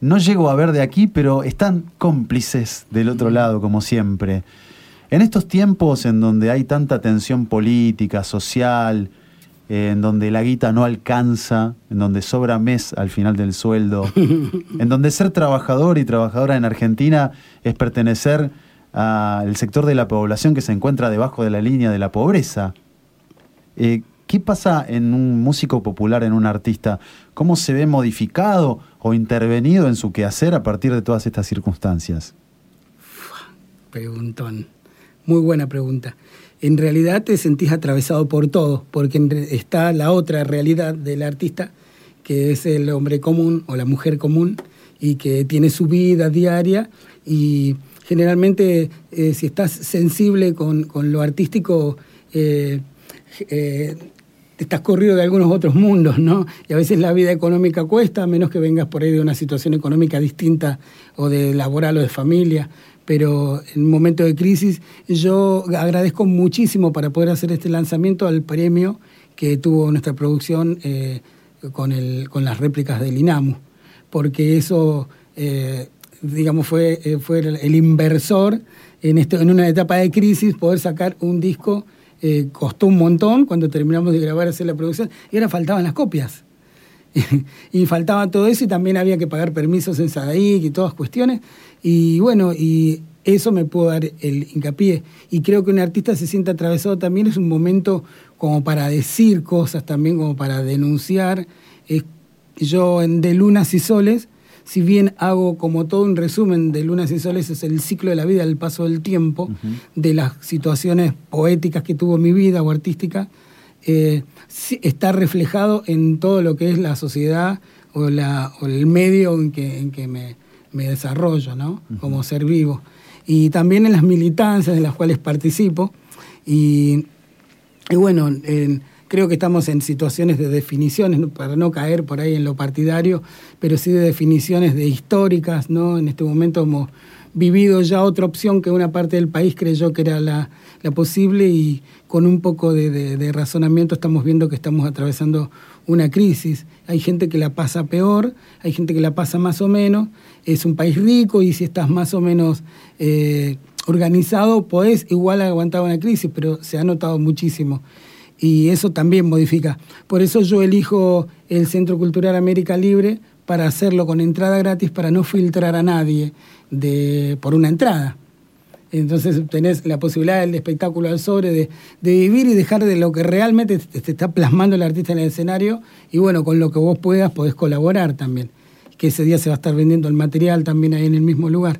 no llego a ver de aquí, pero están cómplices del otro lado, como siempre. En estos tiempos en donde hay tanta tensión política, social, en donde la guita no alcanza, en donde sobra mes al final del sueldo, en donde ser trabajador y trabajadora en Argentina es pertenecer al sector de la población que se encuentra debajo de la línea de la pobreza. ¿Qué pasa en un músico popular, en un artista? ¿Cómo se ve modificado o intervenido en su quehacer a partir de todas estas circunstancias? Preguntón. Muy buena pregunta. En realidad te sentís atravesado por todo, porque está la otra realidad del artista, que es el hombre común o la mujer común, y que tiene su vida diaria, y generalmente si estás sensible con lo artístico, estás corrido de algunos otros mundos, ¿no? Y a veces la vida económica cuesta, a menos que vengas por ahí de una situación económica distinta o de laboral o de familia. Pero en un momento de crisis yo agradezco muchísimo para poder hacer este lanzamiento al premio que tuvo nuestra producción con las réplicas del INAMU, porque eso, digamos, fue el inversor en una etapa de crisis. Poder sacar un disco costó un montón cuando terminamos de grabar, hacer la producción, y ahora faltaban las copias. Y faltaba todo eso, y también había que pagar permisos en SADAIC y todas cuestiones. Y bueno, y eso me pudo dar el hincapié. Y creo que un artista se siente atravesado también, es un momento como para decir cosas también, como para denunciar. Yo de Lunas y Soles, si bien hago como todo un resumen de Lunas y Soles, es el ciclo de la vida, el paso del tiempo, de las situaciones poéticas que tuvo mi vida o artística, está reflejado en todo lo que es la sociedad o el medio en que me desarrollo, ¿no? Como ser vivo. Y también en las militancias en las cuales participo. Y bueno, creo que estamos en situaciones de definiciones, ¿no? Para no caer por ahí en lo partidario, pero sí de definiciones históricas, ¿no? En este momento hemos vivido ya otra opción que una parte del país creyó que era la posible, y con un poco de razonamiento estamos viendo que estamos atravesando una crisis. Hay gente que la pasa peor, hay gente que la pasa más o menos. Es un país rico, y si estás más o menos organizado, podés igual aguantar una crisis, pero se ha notado muchísimo. Y eso también modifica. Por eso yo elijo el Centro Cultural América Libre, para hacerlo con entrada gratis, para no filtrar a nadie por una entrada. Entonces tenés la posibilidad del espectáculo al sobre, de vivir y dejar de lo que realmente te está plasmando el artista en el escenario, y bueno, con lo que vos podés colaborar también, que ese día se va a estar vendiendo el material también ahí en el mismo lugar.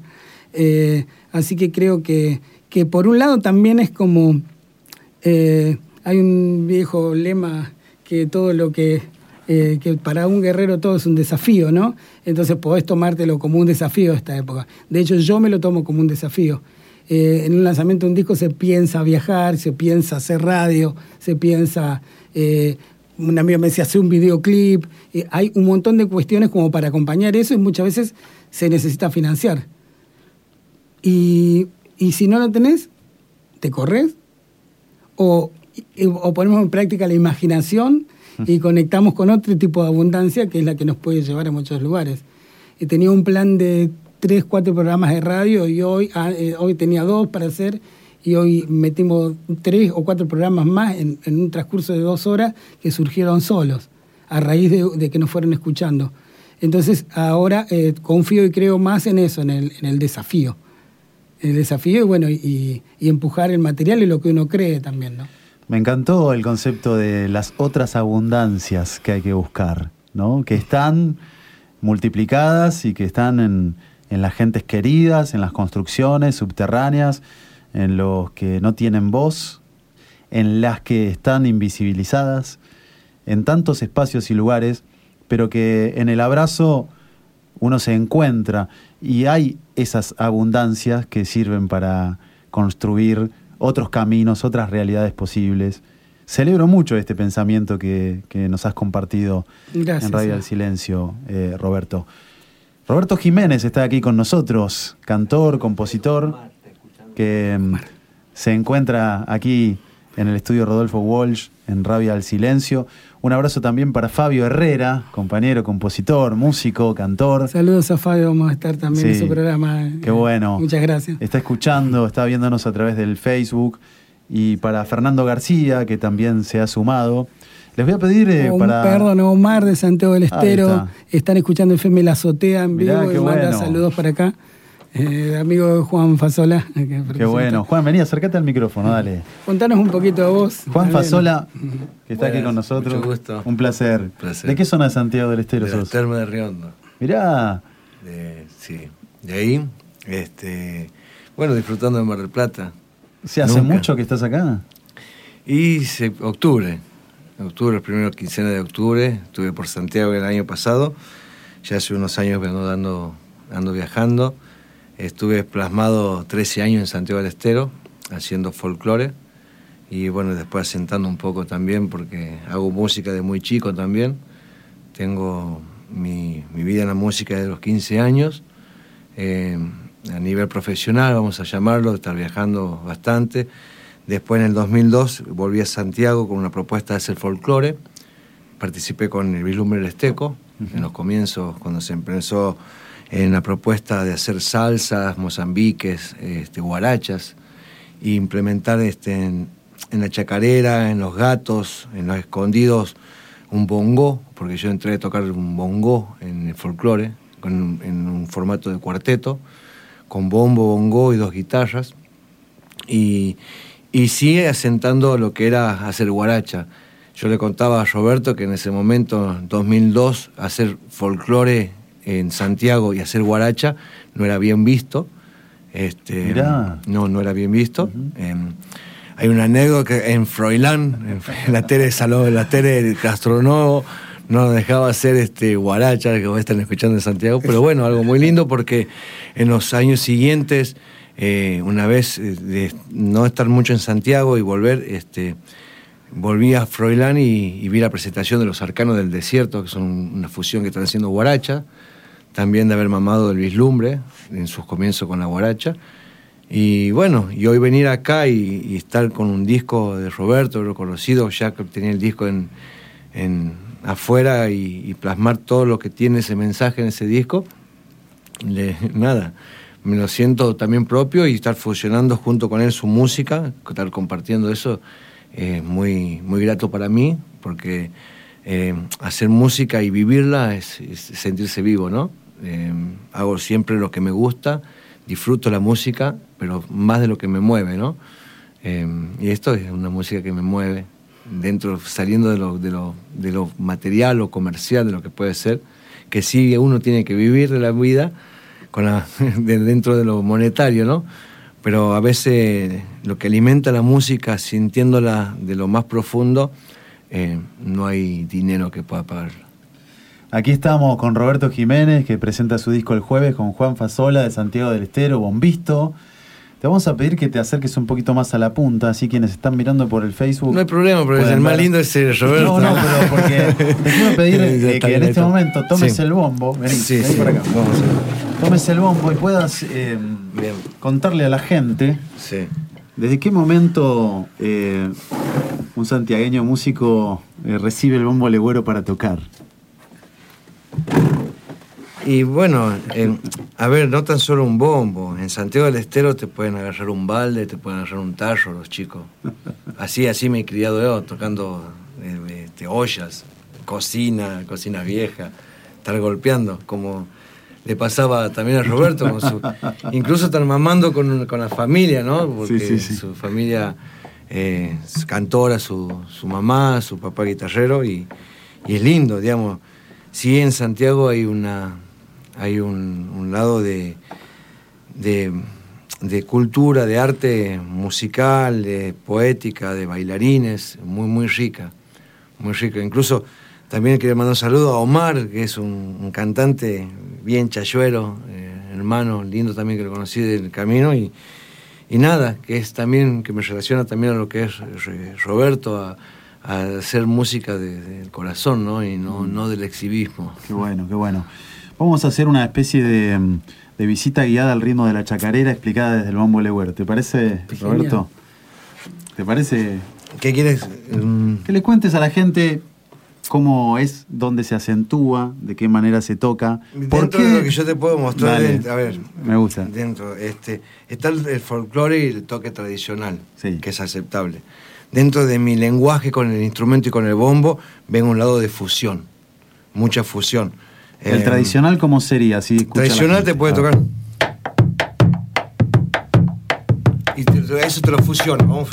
Así que creo que por un lado también es como, hay un viejo lema que todo lo que para un guerrero todo es un desafío, ¿no? Entonces podés tomártelo como un desafío esta época. De hecho, yo me lo tomo como un desafío. En un lanzamiento de un disco se piensa viajar, se piensa hacer radio, se piensa... un amigo me decía, hacer un videoclip. Hay un montón de cuestiones como para acompañar eso, y muchas veces se necesita financiar. Y si no lo tenés, te corres o ponemos en práctica la imaginación y conectamos con otro tipo de abundancia, que es la que nos puede llevar a muchos lugares. Tenía un plan de 3, 4 programas de radio, y hoy tenía 2 para hacer, y hoy metimos 3 o 4 programas más en un transcurso de 2 horas que surgieron solos, a raíz de que nos fueron escuchando. Entonces ahora confío y creo más en eso, en el desafío. El desafío, y bueno, y empujar el material y lo que uno cree también, ¿no? Me encantó el concepto de las otras abundancias que hay que buscar, ¿no? Que están multiplicadas y que están en las gentes queridas, en las construcciones subterráneas, en los que no tienen voz, en las que están invisibilizadas, en tantos espacios y lugares, pero que en el abrazo uno se encuentra, y hay esas abundancias que sirven para construir otros caminos, otras realidades posibles. Celebro mucho este pensamiento que nos has compartido. Gracias, en Radio del Silencio, Roberto. Roberto Jiménez está aquí con nosotros, cantor, compositor, que se encuentra aquí en el estudio Rodolfo Walsh, en Rabia al Silencio. Un abrazo también para Fabio Herrera, compañero, compositor, músico, cantor. Saludos a Fabio, vamos a estar también en su programa. Qué bueno. Muchas gracias. Está escuchando, está viéndonos a través del Facebook. Y para Fernando García, que también se ha sumado. Les voy a pedir Perdón, Omar de Santiago del Estero. Están escuchando FM La Azotea en vivo y manda saludos para acá. Amigo Juan Fasola. Qué bueno. Juan, vení, acércate al micrófono, dale. Contanos un poquito a vos. Juan Fasola, que está aquí con nosotros. Mucho gusto. Un placer. ¿De qué zona de Santiago del Estero sos? De las Termas de Riondo. Mirá. Sí. De ahí, bueno, disfrutando de Mar del Plata. ¿Hace mucho que estás acá? Octubre, los primeros quincenas de octubre. Estuve por Santiago el año pasado. Ya hace unos años ando viajando. Estuve plasmado 13 años en Santiago del Estero, haciendo folclore. Y bueno, después asentando un poco también, porque hago música de muy chico también. Tengo mi vida en la música desde los 15 años. A nivel profesional, vamos a llamarlo, de estar viajando bastante. Después, en el 2002, volví a Santiago con una propuesta de hacer folclore. Participé con el Vislumbre del Esteco, en los comienzos, cuando se empezó en la propuesta de hacer salsas, mozambiques, guarachas, e implementar en la chacarera, en los gatos, en los escondidos, un bongó, porque yo entré a tocar un bongó en el folclore, en un formato de cuarteto, con bombo, bongó y 2 guitarras, y sigue asentando lo que era hacer guaracha. Yo le contaba a Roberto que en ese momento, en 2002, hacer folclore en Santiago y hacer guaracha no era bien visto. No era bien visto. Hay una anécdota que en Froilán, en la tele Castronovo, no dejaba hacer guaracha, que están escuchando en Santiago, pero bueno, algo muy lindo, porque en los años siguientes, una vez de no estar mucho en Santiago y volver, volví a Froilán y vi la presentación de los Arcanos del Desierto, que son una fusión que están haciendo guaracha, también de haber mamado del Vislumbre en sus comienzos con la guaracha. Y bueno, y hoy venir acá y estar con un disco de Roberto, reconocido, ya que tenía el disco en afuera, y plasmar todo lo que tiene ese mensaje en ese disco, me lo siento también propio, y estar fusionando junto con él su música, estar compartiendo eso, es muy, muy grato para mí, porque hacer música y vivirla es sentirse vivo, ¿no? Hago siempre lo que me gusta, disfruto la música, pero más de lo que me mueve, ¿no? Y esto es una música que me mueve, saliendo de lo material o comercial, de lo que puede ser, que sí uno tiene que vivir de la vida dentro de lo monetario, ¿no? Pero a veces lo que alimenta la música, sintiéndola de lo más profundo, no hay dinero que pueda pagarla. Aquí estamos con Roberto Jiménez, que presenta su disco el jueves, con Juan Fasola de Santiago del Estero, bombisto. Te vamos a pedir que te acerques un poquito más a la punta, así quienes están mirando por el Facebook. No hay problema, pero el más lindo es el Roberto. No, pero porque te quiero pedir que en este momento tomes el bombo. Vení, vení por acá. Vamos a tomes el bombo y puedas contarle a la gente desde qué momento un santiagueño músico recibe el bombo legüero para tocar. Y bueno, a ver, no tan solo un bombo. En Santiago del Estero te pueden agarrar un balde, te pueden agarrar un tarro los chicos. Así me he criado yo, tocando ollas, cocina vieja, estar golpeando, como le pasaba también a Roberto, incluso estar mamando con la familia, ¿no? Porque su familia cantora, su mamá, su papá guitarrero, y es lindo, digamos. Sí, en Santiago hay un lado de cultura, de arte musical, de poética, de bailarines, muy, muy rica, muy rica. Incluso también quería mandar un saludo a Omar, que es un cantante bien chayuero, hermano lindo también, que lo conocí del camino, y nada, que es también, que me relaciona también a lo que es Roberto, a hacer música del corazón, ¿no? Y no del exhibismo. Qué bueno, qué bueno. Vamos a hacer una especie de visita guiada al ritmo de la chacarera explicada desde el bombo legüero. ¿Te parece, Roberto? ¿Te parece? ¿Qué quieres? Que le cuentes a la gente cómo es, dónde se acentúa, de qué manera se toca. Dentro de lo que yo te puedo mostrar, a ver, me gusta. Dentro, está el folclore y el toque tradicional, sí, que es aceptable. Dentro de mi lenguaje con el instrumento y con el bombo, ven un lado de fusión, mucha fusión. ¿El tradicional cómo sería? Si tradicional te puede tocar. Y eso te lo fusiona. Vamos.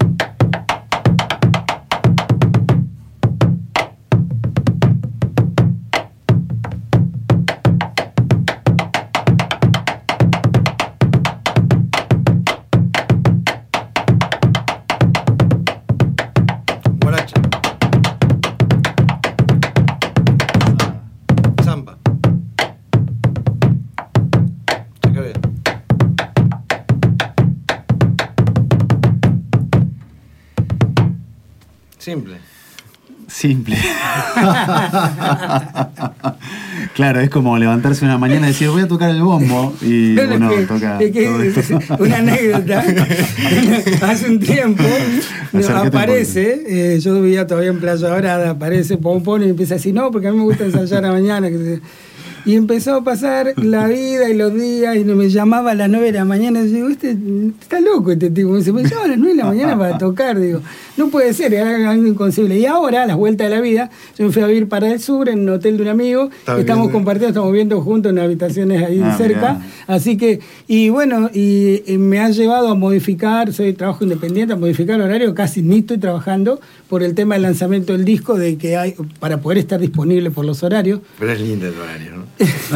Simple. Claro, es como levantarse una mañana y decir voy a tocar el bombo y uno toca todo esto. Una anécdota. Hace un tiempo aparece, yo vivía todavía en Playa Dorada, aparece Pompón y empieza a decir no, porque a mí me gusta ensayar a la mañana. Y empezó a pasar la vida y los días y me llamaba a las 9 de la mañana. Y digo, está loco este tipo. Me dice, me llama a las 9 de la mañana para tocar. Digo, no puede ser, era algo inconcebible. Y ahora, a las vueltas de la vida, yo me fui a vivir para el sur, en un hotel de un amigo. Estamos compartiendo, estamos viviendo juntos en habitaciones ahí cerca. Mirá. Así que, y bueno, y me ha llevado a modificar, soy trabajo independiente, a modificar horario. Casi ni estoy trabajando por el tema del lanzamiento del disco, de que hay, para poder estar disponible por los horarios. Pero es lindo el horario, ¿no?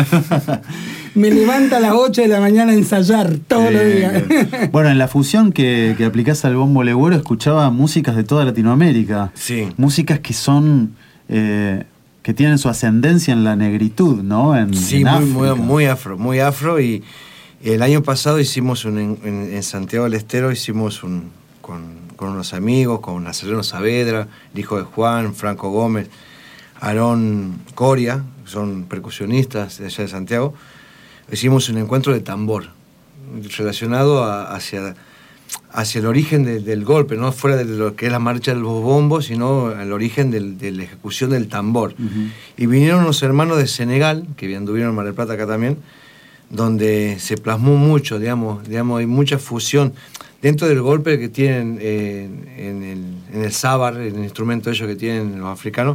Me levanta a las 8 de la mañana a ensayar todos los días. Bueno, en la fusión que aplicás al bombo legüero escuchaba músicas de toda Latinoamérica. Sí. Músicas que son que tienen su ascendencia en la negritud, ¿no? Sí, muy afro. Y el año pasado hicimos en Santiago del Estero hicimos con unos amigos, con Nazareno Saavedra, el hijo de Juan, Franco Gómez, Aarón Coria, son percusionistas de allá de Santiago. Hicimos un encuentro de tambor relacionado hacia el origen del golpe, no fuera de lo que es la marcha de los bombos, sino el origen de la ejecución del tambor. Uh-huh. Y vinieron unos hermanos de Senegal, que anduvieron en Mar del Plata acá también, donde se plasmó mucho, digamos hay mucha fusión. Dentro del golpe que tienen en el sábar, el instrumento ellos que tienen los africanos,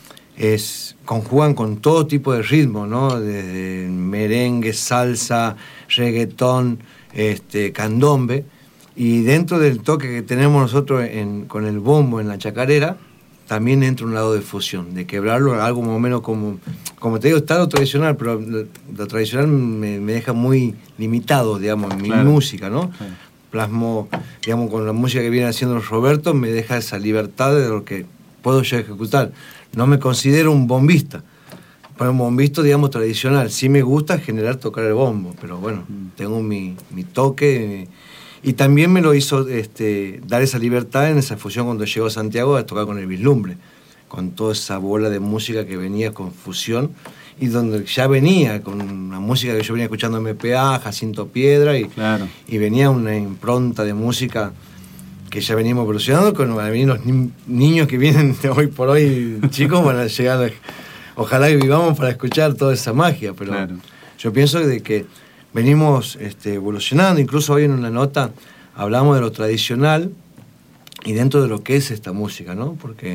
conjugan con todo tipo de ritmo, ¿no? Desde merengue, salsa, reggaetón, candombe. Y dentro del toque que tenemos nosotros con el bombo en la chacarera, también entra un lado de fusión, de quebrarlo, algo más o menos como te digo, está lo tradicional, pero lo tradicional me deja muy limitado, digamos, en mi música, ¿no? Claro. Plasmo, digamos, con la música que viene haciendo Roberto, me deja esa libertad de lo que puedo yo ejecutar. No me considero un bombista, pero un bombista, digamos, tradicional. Sí me gusta tocar el bombo, pero bueno, tengo mi toque. Y también me lo hizo dar esa libertad en esa fusión cuando llegó a Santiago a tocar con el Vislumbre, con toda esa bola de música que venía con fusión y donde ya venía con una música que yo venía escuchando MPA, Jacinto Piedra y venía una impronta de música que ya venimos evolucionando, con los niños que vienen hoy por hoy, chicos, van a llegar, ojalá que vivamos para escuchar toda esa magia, pero yo pienso de que venimos evolucionando. Incluso hoy en una nota hablamos de lo tradicional y dentro de lo que es esta música, ¿no? Porque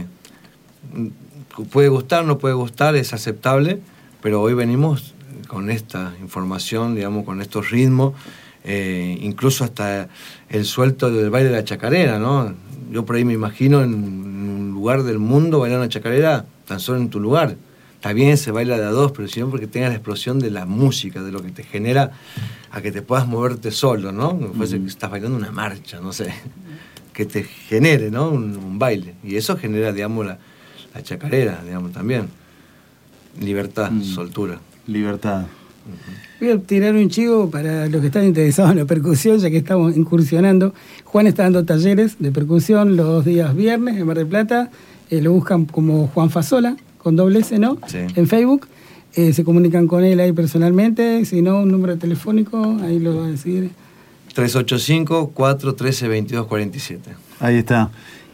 puede gustar, no puede gustar, es aceptable, pero hoy venimos con esta información, digamos, con estos ritmos, incluso hasta el suelto del baile de la chacarera, ¿no? Yo por ahí me imagino en un lugar del mundo bailar una chacarera tan solo en tu lugar. Está bien, se baila de a dos, pero sino porque tengas la explosión de la música, de lo que te genera a que te puedas moverte solo, ¿no? Como fuese que estás bailando una marcha, no sé, que te genere, ¿no? Un baile. Y eso genera, digamos, la chacarera, digamos, también. Libertad, soltura. Libertad. Voy a tirar un chivo para los que están interesados en la percusión, ya que estamos incursionando. Juan está dando talleres de percusión los días viernes en Mar del Plata. Lo buscan como Juan Fasola, con doble S, ¿no? Sí. En Facebook. Se comunican con él ahí personalmente. Si no, un número telefónico, ahí lo va a decir. 385-413-2247. Ahí está.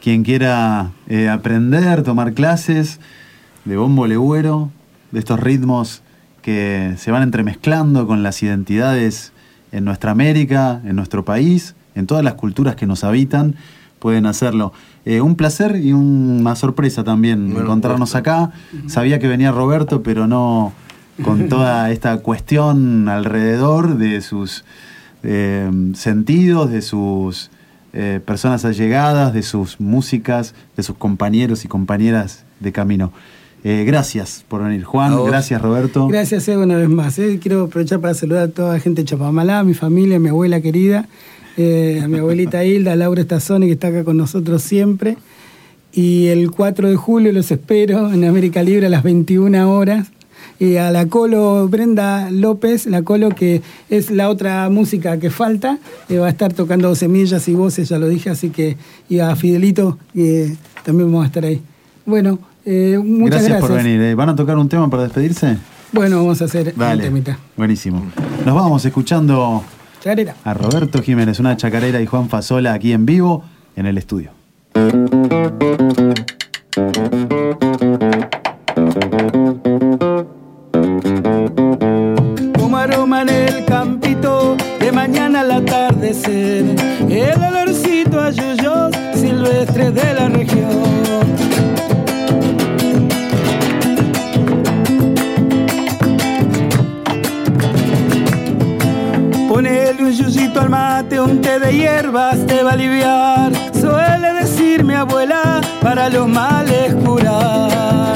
quien quiera aprender, tomar clases de bombo legüero, de estos ritmos que se van entremezclando con las identidades en nuestra América, en nuestro país, en todas las culturas que nos habitan, pueden hacerlo. Un placer y una sorpresa también encontrarnos acá. Sabía que venía Roberto, pero no con toda esta cuestión alrededor de sus sentidos, de sus personas allegadas, de sus músicas, de sus compañeros y compañeras de camino. Gracias por venir, Juan. Gracias, Roberto. Gracias, una vez más. Quiero aprovechar para saludar a toda la gente de Chapamalá, a mi familia, a mi abuela querida, a mi abuelita Hilda, a Laura Estazoni, que está acá con nosotros siempre. Y el 4 de julio los espero en América Libre a las 21 horas. Y a la Colo Brenda López, la Colo, que es la otra música que falta, va a estar tocando semillas y voces, ya lo dije, así que, y a Fidelito, también vamos a estar ahí. Bueno, muchas gracias por venir. ¿Van a tocar un tema para despedirse? Bueno, vamos a hacer un temita. Buenísimo. Nos vamos escuchando chacarera a Roberto Jiménez, una chacarera, y Juan Fasola aquí en vivo en el estudio. Como aroma en el campito, de mañana al atardecer, el olorcito a yuyos silvestres de la región. Ponele un yuyito al mate, un té de hierbas te va a aliviar. Suele decir mi abuela, para los males curar.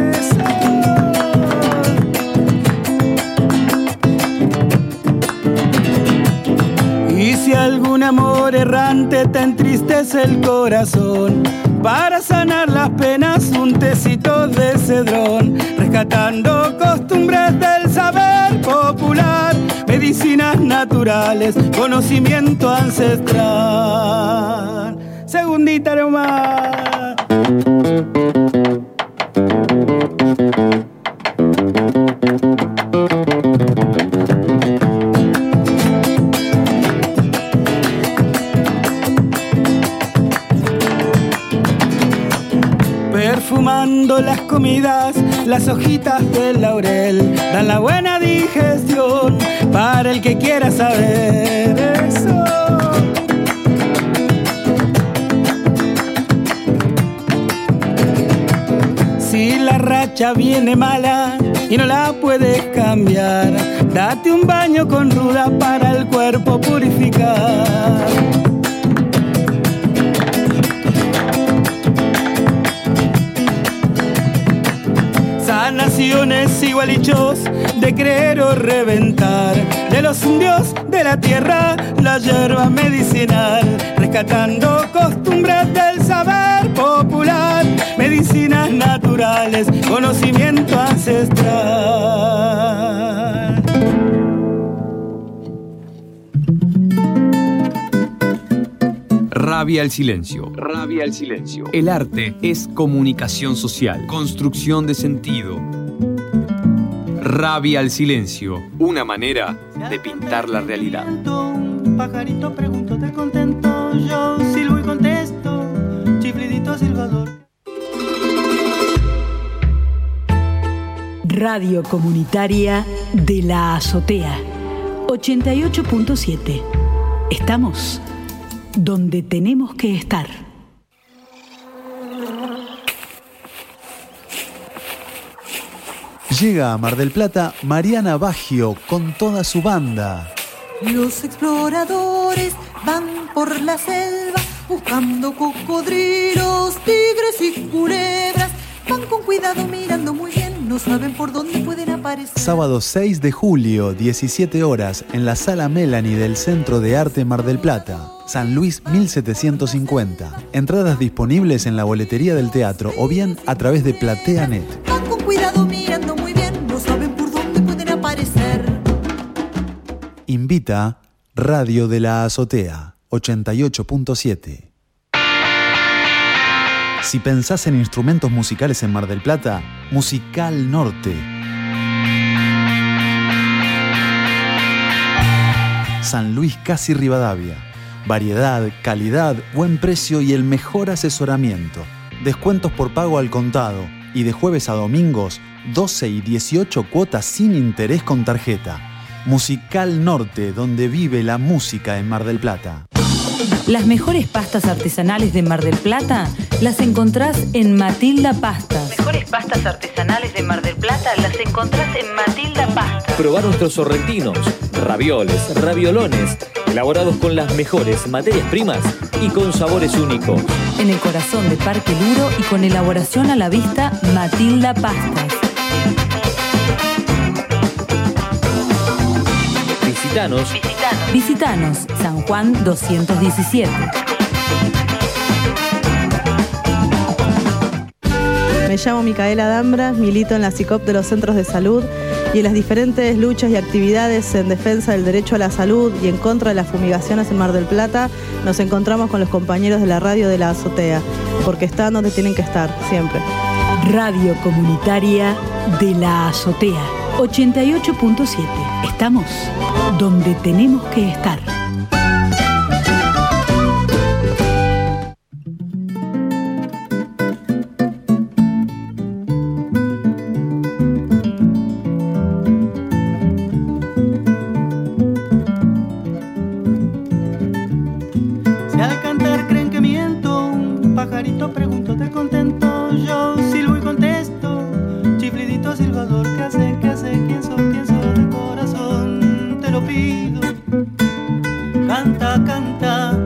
Y si algún amor errante te entristece el corazón, para sanar las penas un tecito de cedrón, rescatando costumbres del saber popular, medicinas naturales, conocimiento ancestral. Segundita nomás. Perfumando las comidas, las hojitas del laurel dan la buena digestión para el que quiera saber eso. Si la racha viene mala y no la puedes cambiar, date un baño con ruda para el cuerpo purificar. Sanaciones igualichos de creer o reventar, de los indios de la tierra la hierba medicinal, rescatando costumbres del saber popular, medicinas naturales, conocimiento ancestral. Rabia al silencio. Rabia al silencio. El arte es comunicación social, construcción de sentido. Rabia al silencio. Una manera de pintar la realidad. Un pajarito pregunto, ¿te contento? Yo silbo y contesto, chiflidito silbador. Radio Comunitaria de la Azotea 88.7. Estamos donde tenemos que estar. Llega a Mar del Plata Mariana Baggio con toda su banda. Los exploradores van por la selva buscando cocodrilos, tigres y culebras. Van con cuidado mirando muy bien, no saben por dónde pueden aparecer. Sábado 6 de julio, 17 horas, en la Sala Melanie del Centro de Arte Mar del Plata, San Luis 1750. Entradas disponibles en la boletería del teatro o bien a través de PlateaNet. Van con cuidado mirando muy bien, no saben por dónde pueden aparecer. Invita Radio de la Azotea 88.7. Si pensás en instrumentos musicales en Mar del Plata, Musical Norte. San Luis Casi Rivadavia. Variedad, calidad, buen precio y el mejor asesoramiento. Descuentos por pago al contado y de jueves a domingos 12 y 18 cuotas sin interés con tarjeta. Musical Norte, donde vive la música en Mar del Plata. Las mejores pastas artesanales de Mar del Plata las encontrás en Matilda Pastas. Las mejores pastas artesanales de Mar del Plata las encontrás en Matilda Pastas. Probá nuestros sorrentinos, ravioles, raviolones, elaborados con las mejores materias primas y con sabores únicos. En el corazón de Parque Luro y con elaboración a la vista, Matilda Pastas. Visitanos, San Juan 217. Me llamo Micaela Dambra, milito en la CICOP de los centros de salud y en las diferentes luchas y actividades en defensa del derecho a la salud y en contra de las fumigaciones en Mar del Plata. Nos encontramos con los compañeros de la radio de la Azotea, porque están donde tienen que estar, siempre. Radio Comunitaria de la Azotea, 88.7. Estamos donde tenemos que estar. Si al cantar creen que miento, un pajarito pregunto de contento, yo silbo y contesto, chiflidito silbador, ¿qué hace, quién soy de corazón? Te lo pido, canta, canta.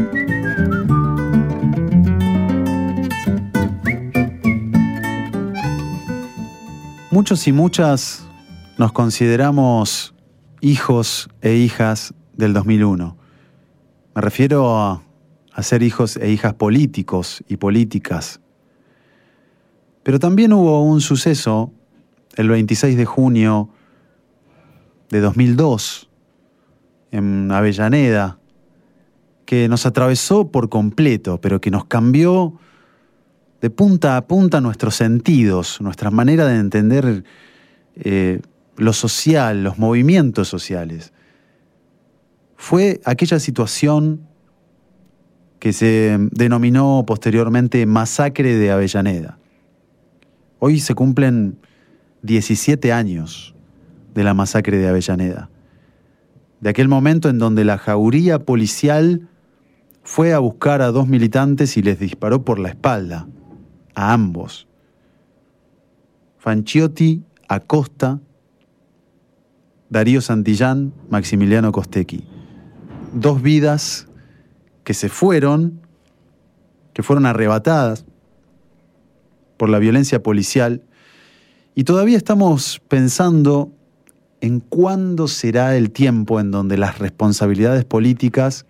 Muchos y muchas nos consideramos hijos e hijas del 2001. Me refiero a ser hijos e hijas políticos y políticas. Pero también hubo un suceso el 26 de junio de 2002 en Avellaneda que nos atravesó por completo, pero que nos cambió de punta a punta nuestros sentidos, nuestra manera de entender lo social, los movimientos sociales. Fue aquella situación que se denominó posteriormente Masacre de Avellaneda. Hoy se cumplen 17 años de la Masacre de Avellaneda, de aquel momento en donde la jauría policial fue a buscar a 2 militantes y les disparó por la espalda, a ambos. Fanciotti, Acosta, Darío Santillán, Maximiliano Costecchi. 2 vidas que se fueron, que fueron arrebatadas por la violencia policial, y todavía estamos pensando en cuándo será el tiempo en donde las responsabilidades políticas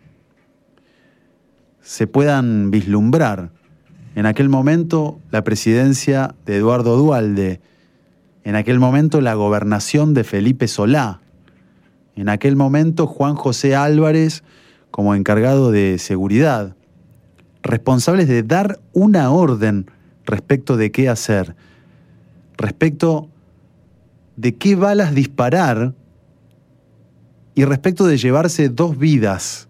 se puedan vislumbrar. En aquel momento la presidencia de Eduardo Duhalde, en aquel momento la gobernación de Felipe Solá, en aquel momento Juan José Álvarez como encargado de seguridad, responsables de dar una orden respecto de qué hacer, respecto de qué balas disparar y respecto de llevarse 2 vidas.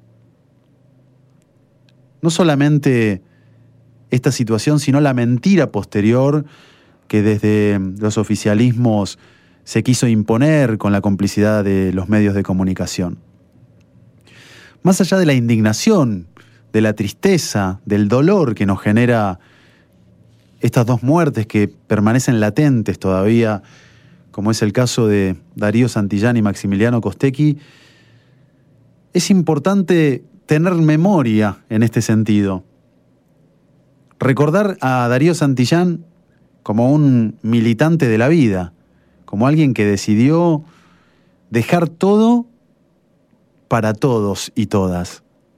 No solamente esta situación, sino la mentira posterior que desde los oficialismos se quiso imponer con la complicidad de los medios de comunicación. Más allá de la indignación, de la tristeza, del dolor que nos genera estas 2 muertes que permanecen latentes todavía, como es el caso de Darío Santillán y Maximiliano Costecchi, es importante tener memoria en este sentido. Recordar a Darío Santillán como un militante de la vida, como alguien que decidió dejar todo para todos y todas.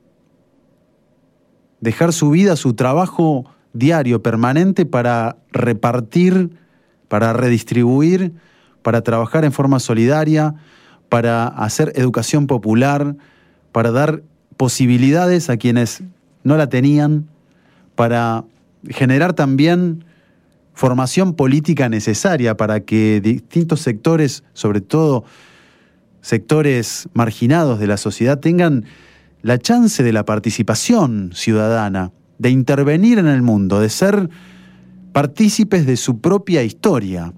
Dejar su vida, su trabajo diario, permanente, para repartir, para redistribuir, para trabajar en forma solidaria, para hacer educación popular, para dar posibilidades a quienes no la tenían, para generar también formación política necesaria para que distintos sectores, sobre todo sectores marginados de la sociedad, tengan la chance de la participación ciudadana, de intervenir en el mundo, de ser partícipes de su propia historia.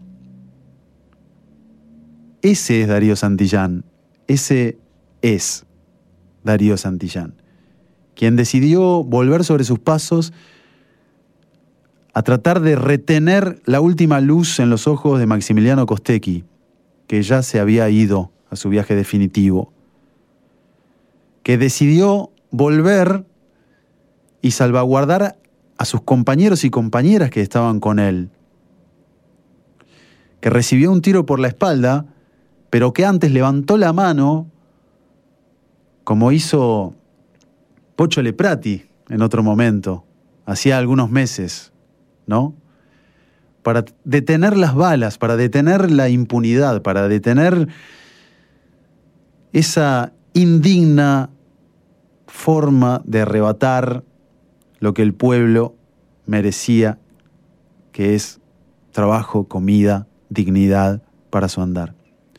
Ese es Darío Santillán, ese es Darío Santillán, quien decidió volver sobre sus pasos a tratar de retener la última luz en los ojos de Maximiliano Costecchi, que ya se había ido a su viaje definitivo, que decidió volver y salvaguardar a sus compañeros y compañeras que estaban con él, que recibió un tiro por la espalda, pero que antes levantó la mano, como hizo Pocho Leprati en otro momento, hacía algunos meses, ¿no? Para detener las balas, para detener la impunidad, para detener esa indigna forma de arrebatar lo que el pueblo merecía, que es trabajo, comida, dignidad para su andar.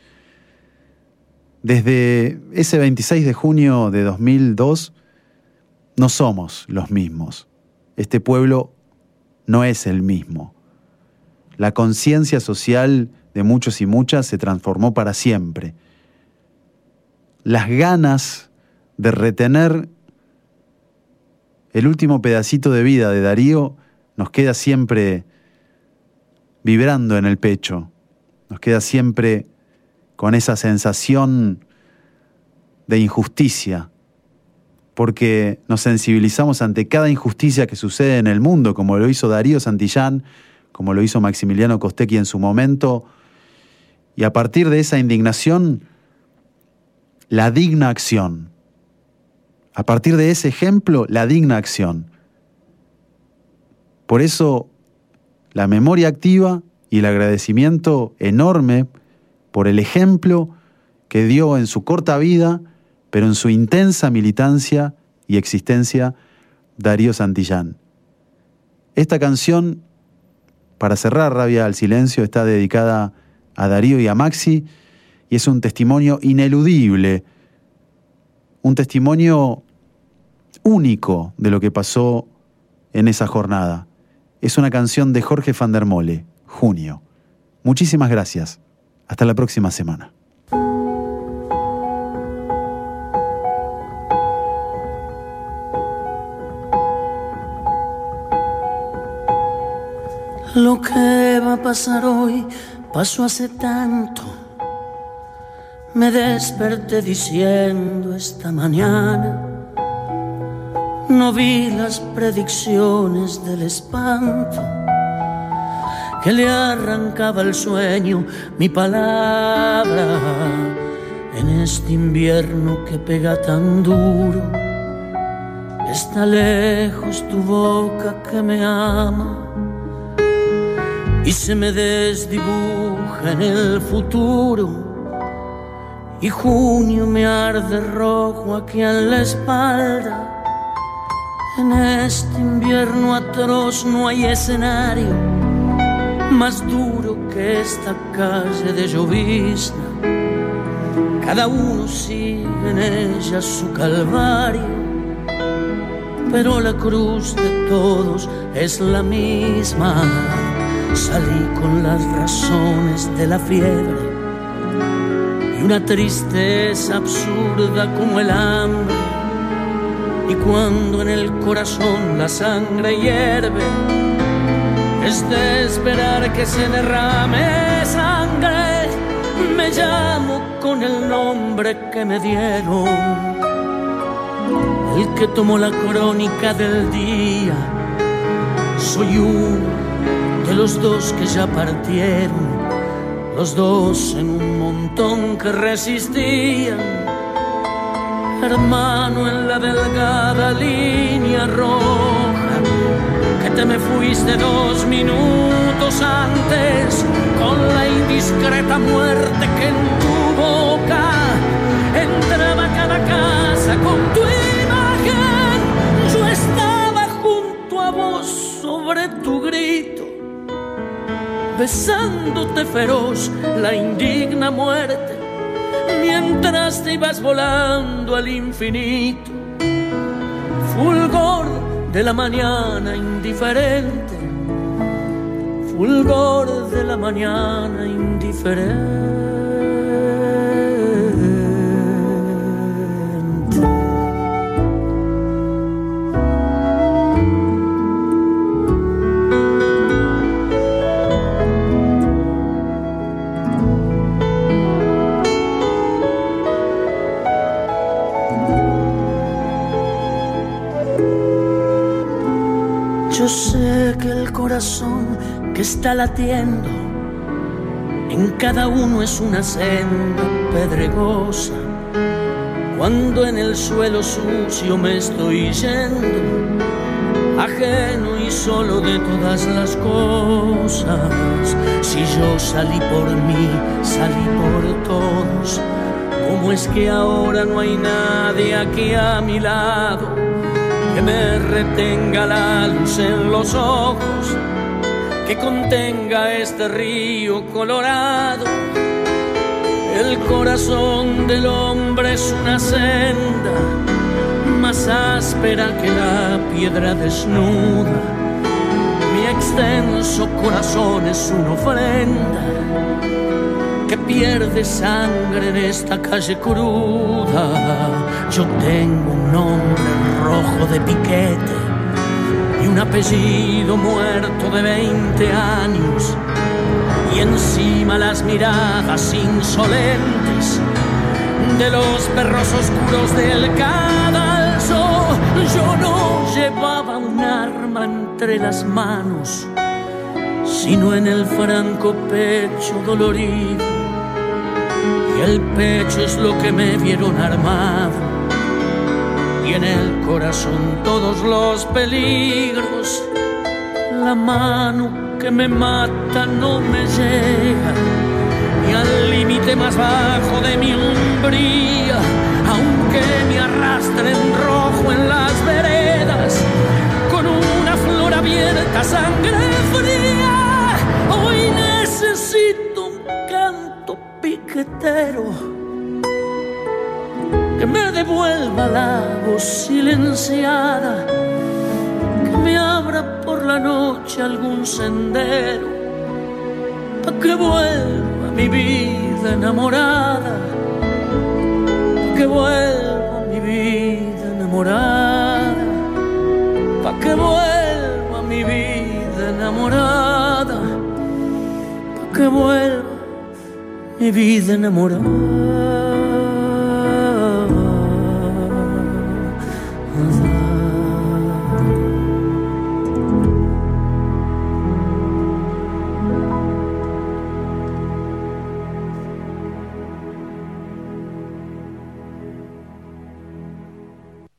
Desde ese 26 de junio de 2002 no somos los mismos. Este pueblo no es el mismo. La conciencia social de muchos y muchas se transformó para siempre. Las ganas de retener el último pedacito de vida de Darío nos queda siempre vibrando en el pecho, nos queda siempre con esa sensación de injusticia, porque nos sensibilizamos ante cada injusticia que sucede en el mundo, como lo hizo Darío Santillán, como lo hizo Maximiliano Costecchi en su momento, y a partir de esa indignación, la digna acción. A partir de ese ejemplo, la digna acción. Por eso, la memoria activa y el agradecimiento enorme por el ejemplo que dio en su corta vida, pero en su intensa militancia y existencia, Darío Santillán. Esta canción, para cerrar Rabia al Silencio, está dedicada a Darío y a Maxi, y es un testimonio ineludible, un testimonio único de lo que pasó en esa jornada. Es una canción de Jorge van der Mole, Junio. Muchísimas gracias. Hasta la próxima semana. Lo que va a pasar hoy pasó hace tanto. Me desperté diciendo esta mañana. No vi las predicciones del espanto que le arrancaba el sueño mi palabra en este invierno que pega tan duro. Está lejos tu boca que me ama y se me desdibuja en el futuro, y junio me arde rojo aquí en la espalda. En este invierno atroz no hay escenario más duro que esta calle de llovizna. Cada uno sigue en ella su calvario, pero la cruz de todos es la misma. Salí con las razones de la fiebre y una tristeza absurda como el hambre. Y cuando en el corazón la sangre hierve, es de esperar que se derrame sangre. Me llamo con el nombre que me dieron, el que tomó la crónica del día. Soy uno de los dos que ya partieron, los dos en un montón que resistían. Hermano, en la delgada línea roja, que te me fuiste 2 minutos antes, con la indiscreta muerte que en tu boca entraba a cada casa con tu imagen. Yo estaba junto a vos sobre tu grito, besándote feroz la indigna muerte, mientras te ibas volando al infinito. fulgor de la mañana indiferente, fulgor de la mañana indiferente. Yo sé que el corazón que está latiendo en cada uno es una senda pedregosa. Cuando en el suelo sucio me estoy yendo, ajeno y solo de todas las cosas. Si yo salí por mí, salí por todos, ¿cómo es que ahora no hay nadie aquí a mi lado que me retenga la luz en los ojos, que contenga este río colorado? El corazón del hombre es una senda más áspera que la piedra desnuda. Mi extenso corazón es una ofrenda que pierde sangre en esta calle cruda. Yo tengo un nombre rojo de piquete y un apellido muerto de 20 años, y encima las miradas insolentes de los perros oscuros del cadalso. Yo no llevaba un arma entre las manos, sino en el franco pecho dolorido, y el pecho es lo que me vieron armado, y en el corazón todos los peligros. La mano que me mata no me llega ni al límite más bajo de mi umbría, aunque me arrastren rojo en las veredas con una flor abierta, sangre fría. Hoy necesito un canto piquetero que me devuelva la voz silenciada, que me abra por la noche algún sendero, pa' que vuelva mi vida enamorada, pa' que vuelva mi vida enamorada, pa' que vuelva mi vida enamorada, pa' que vuelva mi vida enamorada.